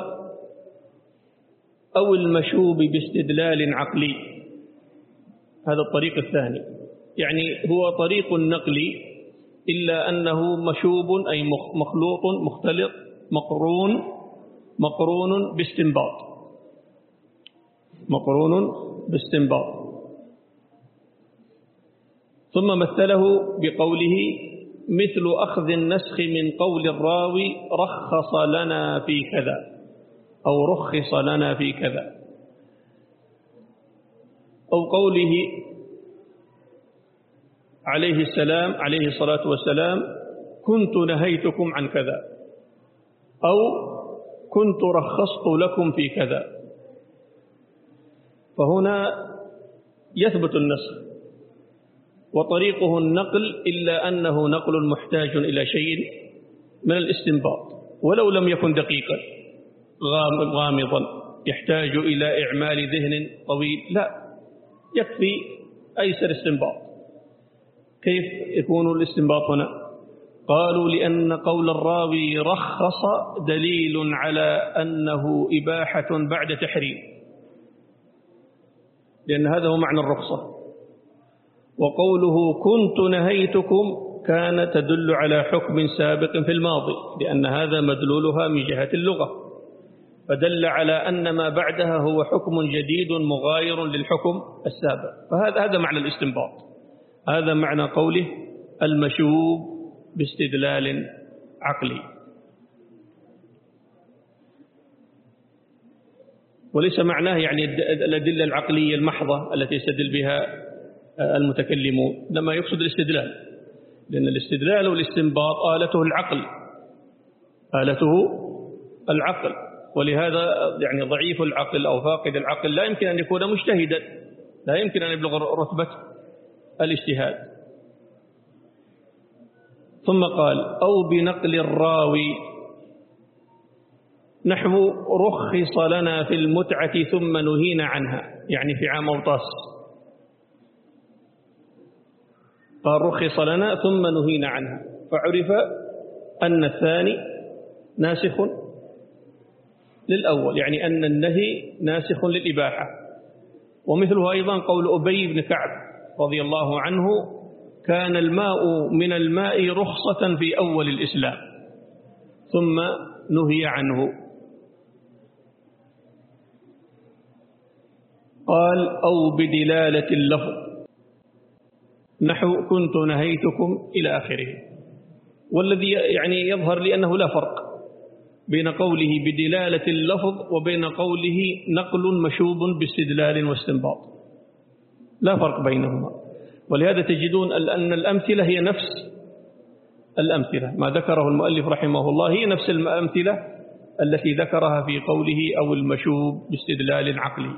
أو المشوب باستدلال عقلي. هذا الطريق الثاني، يعني هو طريق النقل إلا أنه مشوب أي مخلوط مختلط مقرون مقرون باستنباط مقرون باستنباط. ثم مثله بقوله مثل أخذ النسخ من قول الراوي رخص لنا في كذا أو رخص لنا في كذا، أو قوله عليه السلام عليه الصلاة والسلام كنت نهيتكم عن كذا، أو كنت رخصت لكم في كذا. فهنا يثبت النسخ وطريقه النقل، إلا أنه نقل محتاج إلى شيء من الاستنباط ولو لم يكن دقيقا غامضا يحتاج إلى إعمال ذهن طويل، لا، يكفي أيسر استنباط. كيف يكون الاستنباط هنا؟ قالوا لأن قول الراوي رخص دليل على أنه إباحة بعد تحريم، لأن هذا هو معنى الرخصة. وقوله كنت نهيتكم كان تدل على حكم سابق في الماضي، لأن هذا مدلولها من جهة اللغة، فدل على أن ما بعدها هو حكم جديد مغاير للحكم السابق. فهذا هذا معنى الاستنباط، هذا معنى قوله المشوب باستدلال عقلي. وليس معناه يعني الأدلة العقلية المحضة التي يستدل بها المتكلمون، لما يقصد الاستدلال، لأن الاستدلال والاستنباط آلته العقل آلته العقل ولهذا يعني ضعيف العقل أو فاقد العقل لا يمكن أن يكون مجتهدا، لا يمكن أن يبلغ رتبة الاجتهاد. ثم قال أو بنقل الراوي نحو رخص لنا في المتعة ثم نهينا عنها، يعني في عام أوطاس قال رخص لنا ثم نهينا عنها، فعرف أن الثاني ناسخ للأول، يعني أن النهي ناسخ للإباحة. ومثله أيضا قول أبي بن كعب رضي الله عنه كان الماء من الماء رخصة في أول الإسلام ثم نهي عنه. قال أو بدلالة اللفظ نحو كنت نهيتكم إلى آخره. والذي يعني يظهر لي أنه لا فرق بين قوله بدلالة اللفظ وبين قوله نقل مشوب باستدلال واستنباط، لا فرق بينهما. ولهذا تجدون أن الأمثلة هي نفس الأمثلة. ما ذكره المؤلف رحمه الله هي نفس الأمثلة التي ذكرها في قوله أو المشوب باستدلال عقلي.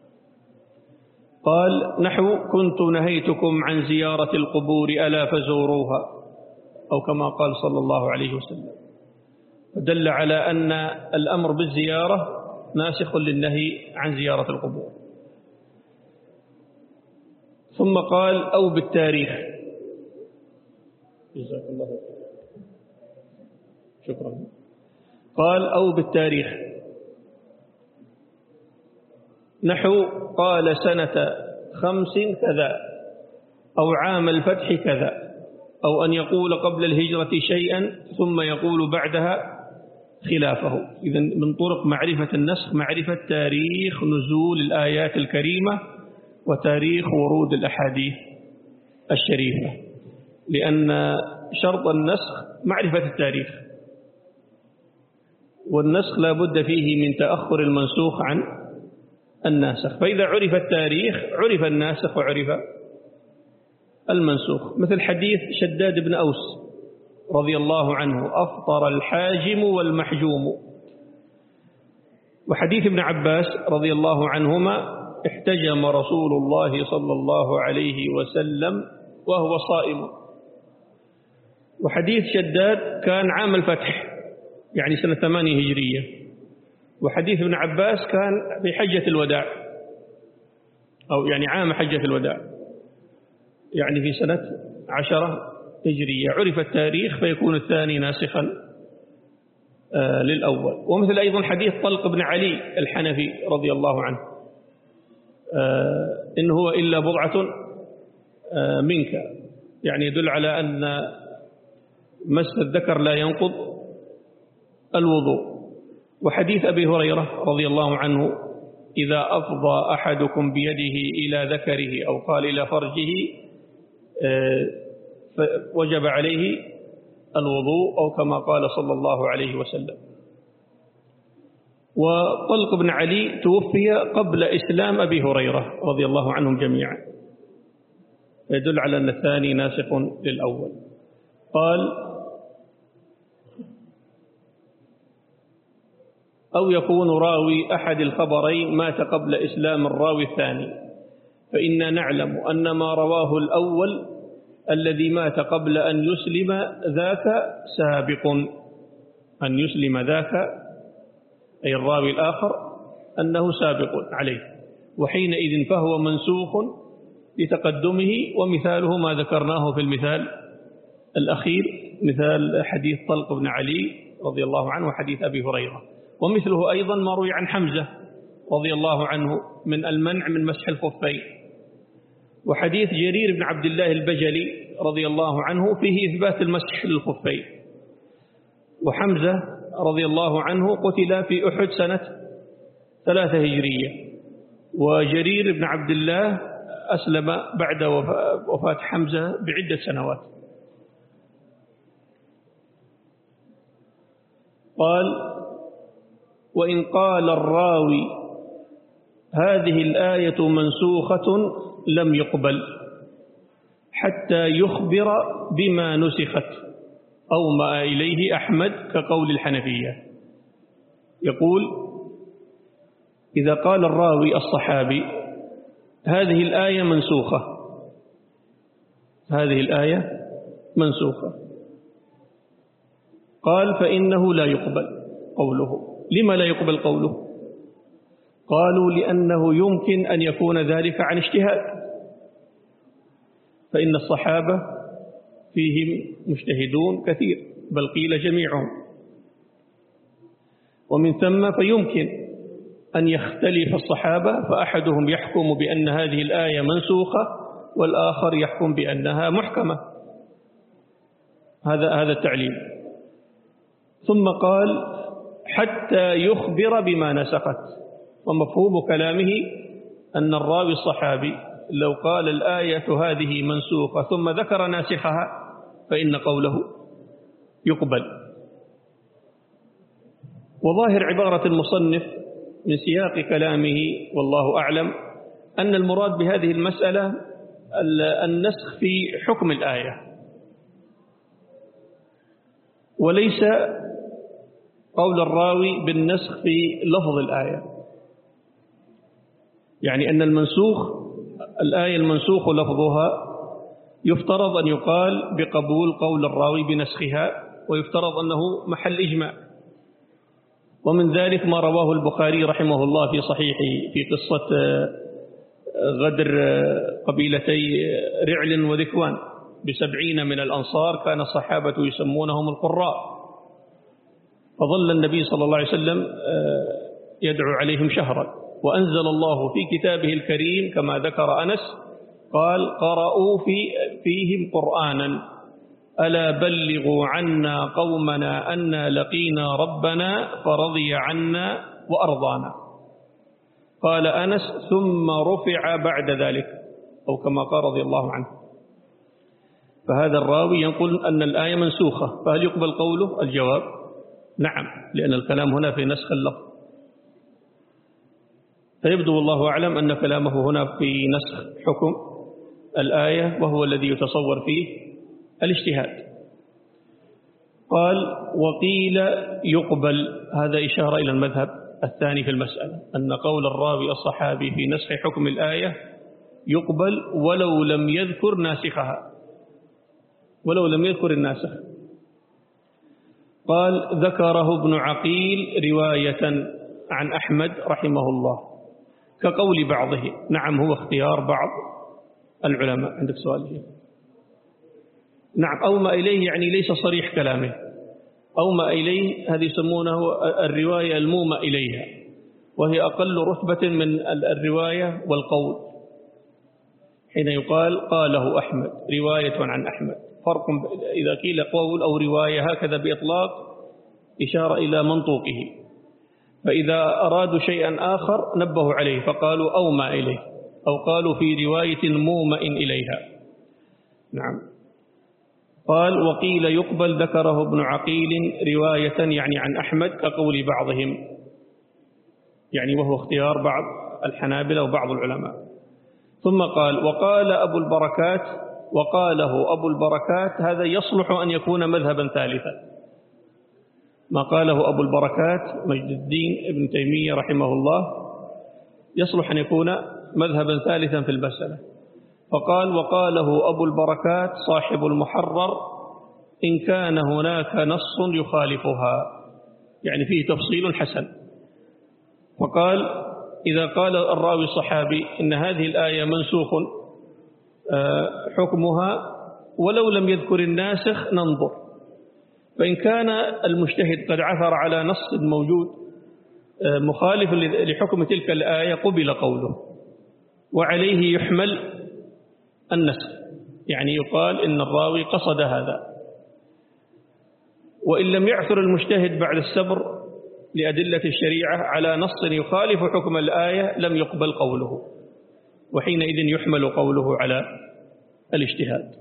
قال نحو كنت نهيتكم عن زيارة القبور ألا فزوروها، أو كما قال صلى الله عليه وسلم، دل على أن الأمر بالزيارة ناسخ للنهي عن زيارة القبور. ثم قال أو بالتاريخ. جزاك الله خير. شكرا. قال أو بالتاريخ نحو قال سنة خمس كذا أو عام الفتح كذا، أو أن يقول قبل الهجرة شيئا ثم يقول بعدها خلافه. إذن من طرق معرفة النسخ معرفة تاريخ نزول الآيات الكريمة وتاريخ ورود الأحاديث الشريفة، لأن شرط النسخ معرفة التاريخ، والنسخ لا بد فيه من تأخر المنسوخ عن الناسخ. فإذا عرف التاريخ عرف الناسخ وعرف المنسوخ. مثل حديث شداد بن أوس رضي الله عنه أفطر الحاجم والمحجوم، وحديث ابن عباس رضي الله عنهما احتجم رسول الله صلى الله عليه وسلم وهو صائم. وحديث شداد كان عام الفتح يعني سنة ثمانية هجرية، وحديث ابن عباس كان في حجة الوداع أو يعني عام حجة الوداع يعني في سنة عشرة هجرية. عرف التاريخ فيكون الثاني ناسخا آه للأول. ومثل أيضا حديث طلق بن علي الحنفي رضي الله عنه آه إن هو إلا بضعة آه منك، يعني يدل على أن مس الذكر لا ينقض الوضوء. وحديث أبي هريرة رضي الله عنه إذا أفضى أحدكم بيده إلى ذكره أو قال إلى فرجه وجب عليه الوضوء، أو كما قال صلى الله عليه وسلم. وطلق بن علي توفي قبل إسلام أبي هريرة رضي الله عنهم جميعا، يدل على أن الثاني ناسخ للأول. قال أو يكون راوي أحد الخبرين مات قبل إسلام الراوي الثاني، فإنا نعلم أن ما رواه الأول الذي مات قبل أن يسلم ذاك سابق، أن يسلم ذاك أي الراوي الآخر أنه سابق عليه، وحينئذ فهو منسوخ لتقدمه. ومثاله ما ذكرناه في المثال الأخير، مثال حديث طلق بن علي رضي الله عنه وحديث أبي هريرة. ومثله أيضا ما روي عن حمزة رضي الله عنه من المنع من مسح الخفين. وحديث جرير بن عبد الله البجلي رضي الله عنه فيه إثبات المسح للخفين. وحمزة رضي الله عنه قتل في أحد سنة ثلاثة هجرية، وجرير بن عبد الله أسلم بعد وفاة حمزة بعدة سنوات. قال وإن قال الراوي هذه الآية منسوخة لم يقبل حتى يخبر بما نسخت أو ما إليه أحمد كقول الحنفية. يقول إذا قال الراوي الصحابي هذه الآية منسوخة، هذه الآية منسوخة، قال فإنه لا يقبل قوله. لما لا يقبل قوله؟ قالوا لأنه يمكن أن يكون ذلك عن اجتهاد، فإن الصحابة فيهم مجتهدون كثير، بل قيل جميعهم، ومن ثم فيمكن أن يختلف الصحابة، فأحدهم يحكم بأن هذه الآية منسوخة والآخر يحكم بأنها محكمة. هذا هذا التعليل. ثم قال حتى يخبر بما نسخت. ومفهوم كلامه أن الراوي الصحابي لو قال الآية هذه منسوخة ثم ذكر ناسخها فإن قوله يقبل. وظاهر عبارة المصنف من سياق كلامه والله أعلم أن المراد بهذه المسألة النسخ في حكم الآية، وليس قول الراوي بالنسخ في لفظ الآية، يعني أن المنسوخ الآية المنسوخ لفظها يفترض أن يقال بقبول قول الراوي بنسخها، ويفترض أنه محل إجماع. ومن ذلك ما رواه البخاري رحمه الله في صحيحه في قصة غدر قبيلتي رعل وذكوان بسبعين من الأنصار، كان الصحابة يسمونهم القراء، فظل النبي صلى الله عليه وسلم يدعو عليهم شهرا، وأنزل الله في كتابه الكريم كما ذكر أنس قال قرأوا في فيهم قرآنا ألا بلغوا عنا قومنا أنا لقينا ربنا فرضي عنا وأرضانا. قال أنس ثم رفع بعد ذلك، أو كما قال رضي الله عنه. فهذا الراوي يقول أن الآية منسوخة، فهل يقبل قوله؟ الجواب نعم، لأن الكلام هنا في نسخ اللفظ. فيبدو والله أعلم أن كلامه هنا في نسخ حكم الآية، وهو الذي يتصور فيه الاجتهاد. قال وقيل يقبل، هذا إشارة إلى المذهب الثاني في المسألة، أن قول الراوي الصحابي في نسخ حكم الآية يقبل ولو لم يذكر ناسخها، ولو لم يذكر الناسخ. قال ذكره ابن عقيل رواية عن أحمد رحمه الله كقول بعضه. نعم، هو اختيار بعض العلماء. عندك سؤال هنا؟ نعم، أوما إليه يعني ليس صريح كلامه، أوما إليه هذه يسمونه الرواية المومى إليها، وهي أقل رتبة من الرواية والقول. حين يقال قاله أحمد رواية عن أحمد، فرق إذا قيل قول أو رواية هكذا بإطلاق إشارة إلى منطوقه، فإذا أرادوا شيئا آخر نبهوا عليه فقالوا أوما إليه، أو قالوا في رواية مومى إليها. نعم. قال وقيل يقبل، ذكره ابن عقيل رواية يعني عن أحمد كقول بعضهم، يعني وهو اختيار بعض الحنابلة وبعض العلماء. ثم قال وقال أبو البركات، وقاله أبو البركات هذا يصلح أن يكون مذهبا ثالثا. ما قاله أبو البركات مجد الدين ابن تيمية رحمه الله يصلح أن يكون مذهبا ثالثا في المسألة. فقال وقاله أبو البركات صاحب المحرر إن كان هناك نص يخالفها، يعني فيه تفصيل حسن. فقال إذا قال الراوي الصحابي إن هذه الآية منسوخ حكمها ولو لم يذكر الناسخ ننظر، فإن كان المجتهد قد عثر على نص موجود مخالف لحكم تلك الآية قبل قوله، وعليه يحمل النسخ، يعني يقال إن الراوي قصد هذا. وإن لم يعثر المجتهد بعد السبر لأدلة الشريعة على نص يخالف حكم الآية لم يقبل قوله، وحينئذ يحمل قوله على الاجتهاد.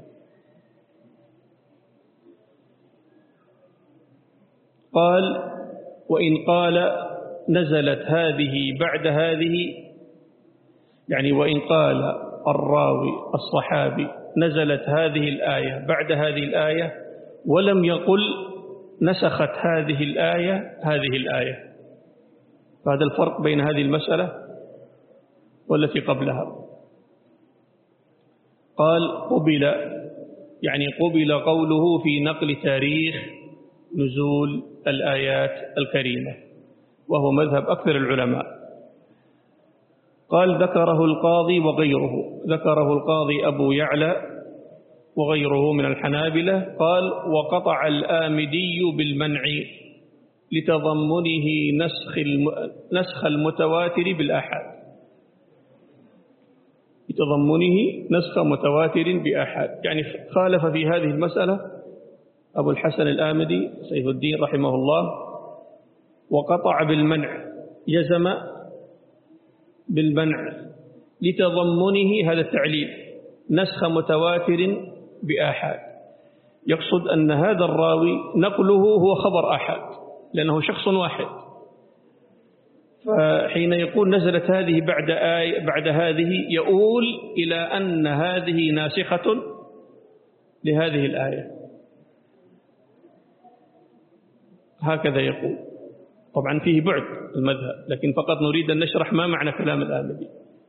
قال وإن قال نزلت هذه بعد هذه، يعني وإن قال الراوي الصحابي نزلت هذه الآية بعد هذه الآية ولم يقل نسخت هذه الآية هذه الآية، فهذا الفرق بين هذه المسألة والتي قبلها. قال قبل، يعني قبل قوله في نقل تاريخ نزول الآيات الكريمة، وهو مذهب أكثر العلماء. قال ذكره القاضي وغيره، ذكره القاضي أبو يعلى وغيره من الحنابلة. قال وقطع الآمدي بالمنع لتضمنه نسخ نسخ المتواتر بالآحاد، لتضمنه نسخ متواتر بآحاد، يعني خالف في هذه المسألة أبو الحسن الآمدي سيف الدين رحمه الله، وقطع بالمنع، جزم بالمنع لتضمنه هذا التعليل نسخ متواتر بآحاد. يقصد أن هذا الراوي نقله هو خبر آحاد لأنه شخص واحد، فحين يقول نزلت هذه بعد آية بعد هذه يقول إلى أن هذه ناسخة لهذه الآية. هكذا يقول. طبعا فيه بعد المذهب، لكن فقط نريد أن نشرح ما معنى كلام الآمدي.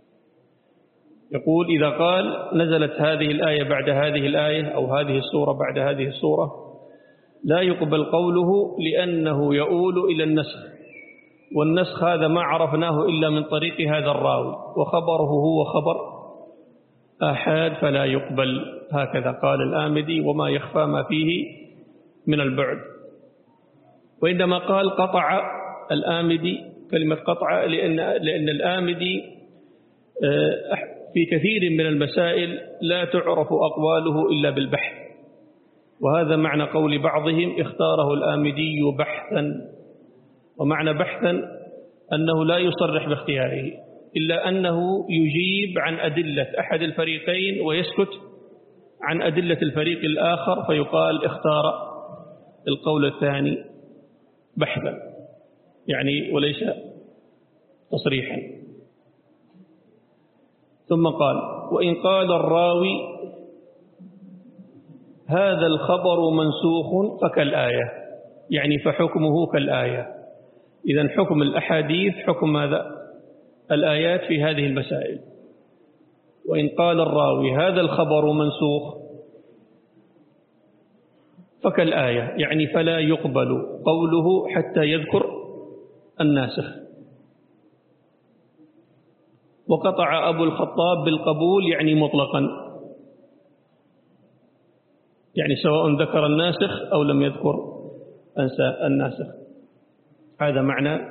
يقول إذا قال نزلت هذه الآية بعد هذه الآية أو هذه السورة بعد هذه السورة لا يقبل قوله لأنه يؤول إلى النسخ، والنسخ هذا ما عرفناه إلا من طريق هذا الراوي، وخبره هو خبر آحاد فلا يقبل. هكذا قال الآمدي، وما يخفى ما فيه من البعد. وإنما قال قطع الآمدي، كلمة قطع لأن, لأن الآمدي في كثير من المسائل لا تعرف أقواله إلا بالبحث، وهذا معنى قول بعضهم اختاره الآمدي بحثا. ومعنى بحثا أنه لا يصرح باختياره، إلا أنه يجيب عن أدلة أحد الفريقين ويسكت عن أدلة الفريق الآخر، فيقال اختار القول الثاني بحثا يعني وليس تصريحا. ثم قال وإن قال الراوي هذا الخبر منسوخ فكالآية، يعني فحكمه كالآية. إذن حكم الأحاديث حكم ماذا؟ الآيات في هذه المسائل. وإن قال الراوي هذا الخبر منسوخ فكالآية، يعني فلا يقبل قوله حتى يذكر الناسخ. وقطع أبو الخطاب بالقبول يعني مطلقا، يعني سواء ذكر الناسخ أو لم يذكر الناسخ. هذا معنى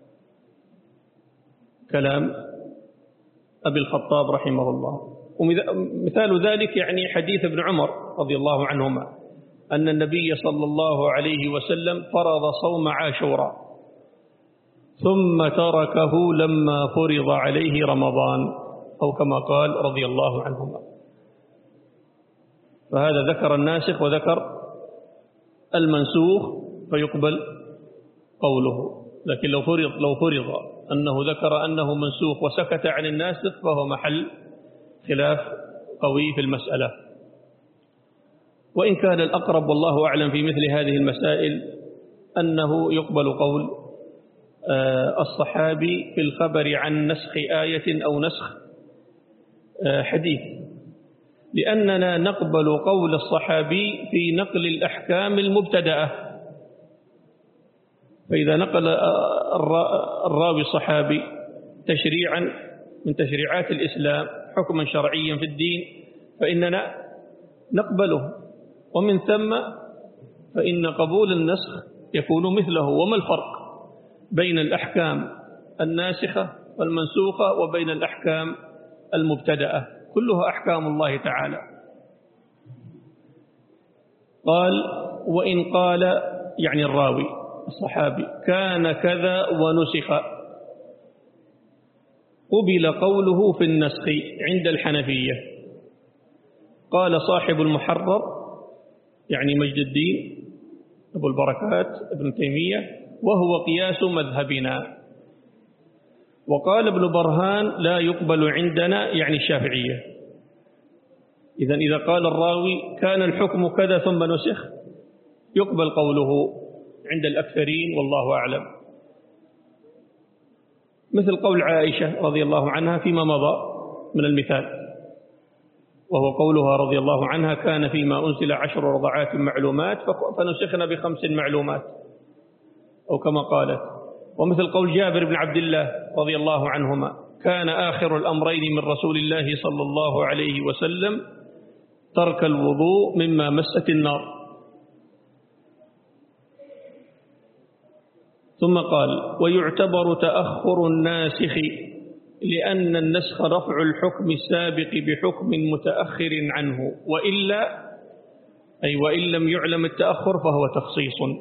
كلام أبي الخطاب رحمه الله. ومثال ذلك يعني حديث ابن عمر رضي الله عنهما أن النبي صلى الله عليه وسلم فرض صوم عاشوراء ثم تركه لما فرض عليه رمضان، أو كما قال رضي الله عنهما. فهذا ذكر الناسخ وذكر المنسوخ فيقبل قوله، لكن لو فرض لو فرض أنه ذكر أنه منسوخ وسكت عن الناسخ فهو محل خلاف قوي في المسألة. وإن كان الأقرب والله أعلم في مثل هذه المسائل أنه يقبل قول الصحابي في الخبر عن نسخ آية أو نسخ حديث، لأننا نقبل قول الصحابي في نقل الأحكام المبتدأة. فإذا نقل الراوي الصحابي تشريعا من تشريعات الإسلام حكما شرعيا في الدين فإننا نقبله، ومن ثم فإن قبول النسخ يكون مثله. وما الفرق بين الأحكام الناسخة والمنسوخة وبين الأحكام المبتدأة؟ كلها أحكام الله تعالى. قال وإن قال يعني الراوي الصحابي كان كذا ونسخ قبل قوله في النسخ عند الحنفية. قال صاحب المحرر يعني مجد الدين أبو البركات ابن تيمية وهو قياس مذهبنا. وقال ابن برهان لا يقبل عندنا يعني الشافعية. إذن إذا قال الراوي كان الحكم كذا ثم نسخ يقبل قوله عند الأكثرين والله أعلم، مثل قول عائشة رضي الله عنها فيما مضى من المثال، وهو قولها رضي الله عنها كان فيما أنزل عشر رضعات معلومات فنسخنا بخمس معلومات، أو كما قالت. ومثل قول جابر بن عبد الله رضي الله عنهما كان آخر الأمرين من رسول الله صلى الله عليه وسلم ترك الوضوء مما مست النار. ثم قال ويعتبر تأخر الناسخ لأن النسخ رفع الحكم السابق بحكم متأخر عنه، وإلا أي وإن لم يعلم التأخر فهو تخصيص.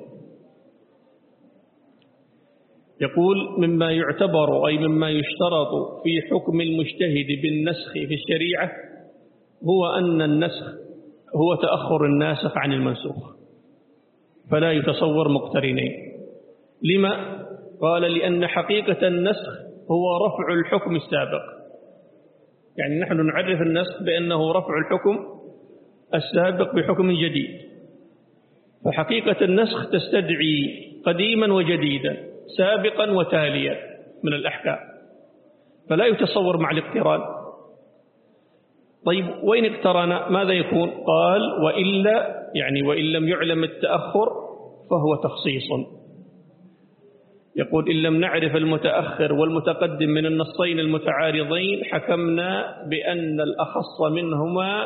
يقول مما يعتبر أي مما يشترط في حكم المجتهد بالنسخ في الشريعة هو أن النسخ هو تأخر الناسخ عن المنسوخ، فلا يتصور مقترنين. لما؟ قال لأن حقيقة النسخ هو رفع الحكم السابق، يعني نحن نعرف النسخ بأنه رفع الحكم السابق بحكم جديد، فحقيقة النسخ تستدعي قديما وجديدا سابقا وتاليا من الأحكام، فلا يتصور مع الاقتران. طيب وين اقترن ماذا يكون؟ قال وإلا، يعني وإن لم يعلم التأخر فهو تخصيص. يقول إن لم نعرف المتأخر والمتقدم من النصين المتعارضين حكمنا بأن الأخص منهما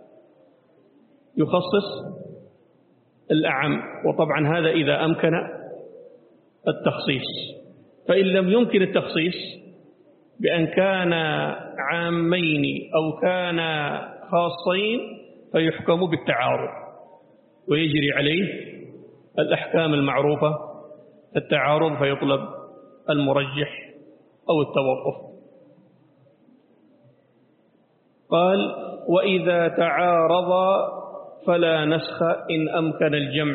يخصص الأعم، وطبعا هذا إذا أمكن التخصيص. فإن لم يمكن التخصيص بأن كان عامين أو كان خاصين فيحكم بالتعارض ويجري عليه الأحكام المعروفة، التعارض فيطلب المرجح أو التوقف. قال وإذا تعارض فلا نسخ إن أمكن الجمع.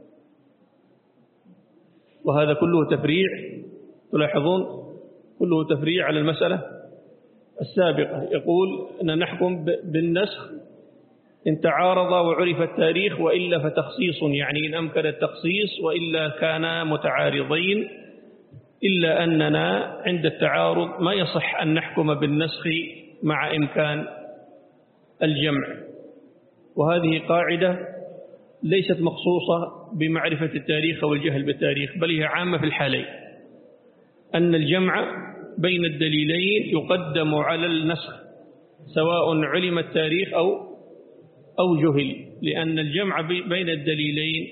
وهذا كله تفريع، تلاحظون كله تفريع على المسألة السابقة. يقول أن نحكم بالنسخ إن تعارض وعرف التاريخ، وإلا فتخصيص، يعني إن أمكن التخصيص وإلا كان متعارضين، إلا أننا عند التعارض ما يصح أن نحكم بالنسخ مع إمكان الجمع. وهذه قاعدة ليست مخصوصة بمعرفة التاريخ أو الجهل بالتاريخ، بل هي عامة في الحالين، أن الجمع بين الدليلين يقدم على النسخ سواء علم التاريخ أو أو جهل، لأن الجمع بين الدليلين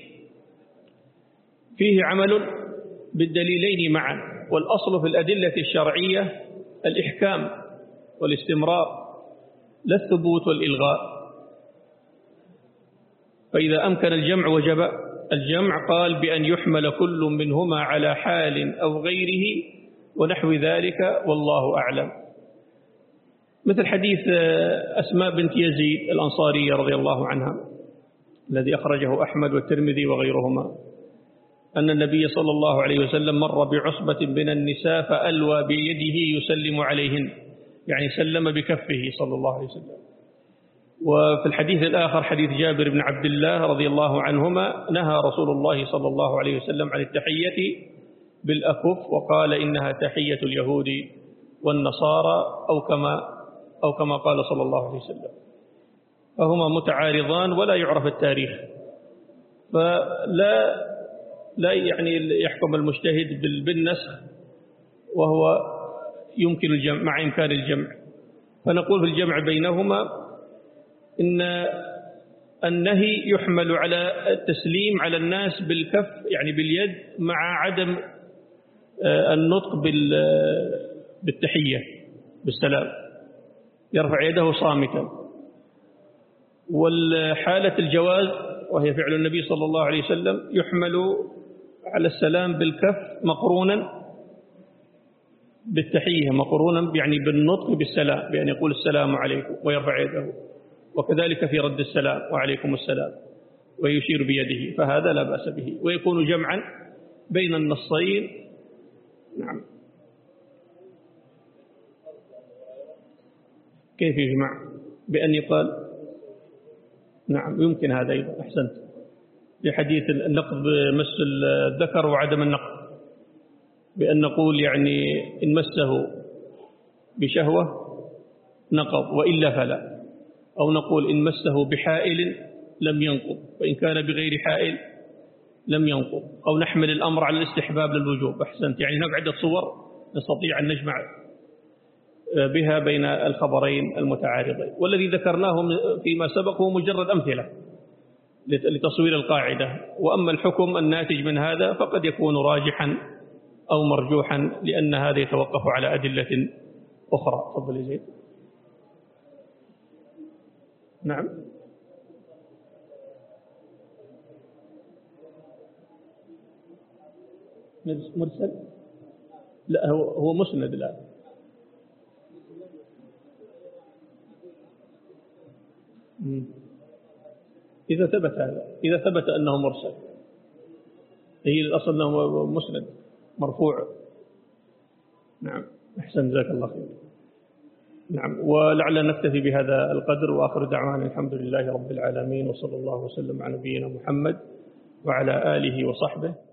فيه عمل بالدليلين معا، والأصل في الأدلة الشرعية الإحكام والاستمرار لا الثبوت والإلغاء. فإذا أمكن الجمع وجب الجمع. قال بأن يحمل كل منهما على حال أو غيره ونحو ذلك والله أعلم. مثل حديث أسماء بنت يزيد الأنصارية رضي الله عنها الذي أخرجه أحمد والترمذي وغيرهما، أن النبي صلى الله عليه وسلم مر بعصبة من النساء فألوى بيده يسلم عليهن، يعني سلم بكفه صلى الله عليه وسلم. وفي الحديث الآخر حديث جابر بن عبد الله رضي الله عنهما نهى رسول الله صلى الله عليه وسلم عن التحية بالأكف وقال إنها تحية اليهود والنصارى أو كما أو كما قال صلى الله عليه وسلم. فهما متعارضان ولا يعرف التاريخ، فلا لا يعني يحكم المجتهد بالنسخ وهو يمكن الجمع مع إمكان الجمع. فنقول في الجمع بينهما إن النهي يحمل على التسليم على الناس بالكف يعني باليد مع عدم النطق بالتحية بالسلام، يرفع يده صامتا. والحالة الجواز وهي فعل النبي صلى الله عليه وسلم يحمل على السلام بالكف مقرونا بالتحية، مقرونا يعني بالنطق بالسلام، بأن يقول السلام عليكم ويرفع يده، وكذلك في رد السلام وعليكم السلام ويشير بيده، فهذا لا بأس به ويكون جمعا بين النصين. نعم. كيف يجمع؟ بأن يقال نعم يمكن هذا أيضا، أحسنت، لحديث النقض بمس الذكر وعدم النقض، بأن نقول يعني إن مسه بشهوة نقض وإلا فلا، أو نقول إن مسه بحائل لم ينقض وإن كان بغير حائل لم ينقض، أو نحمل الأمر على الاستحباب للوجوب. أحسنت، يعني هناك عدة صور نستطيع أن نجمع بها بين الخبرين المتعارضين، والذي ذكرناه فيما سبق هو مجرد أمثلة لتصوير القاعدة. وأما الحكم الناتج من هذا فقد يكون راجحا أو مرجوحا، لأن هذا يتوقف على أدلة أخرى. تفضل يا زيد. نعم. مرسل؟ لا، هو هو مسند الآن. إذا ثبت هذا، إذا ثبت أنه مرسل، هي الأصل أنه مسند مرفوع. نعم، أحسن، جزاك الله خير. نعم، ولعل نكتفي بهذا القدر، وآخر دعوانا الحمد لله رب العالمين، وصلى الله وسلم على نبينا محمد وعلى آله وصحبه.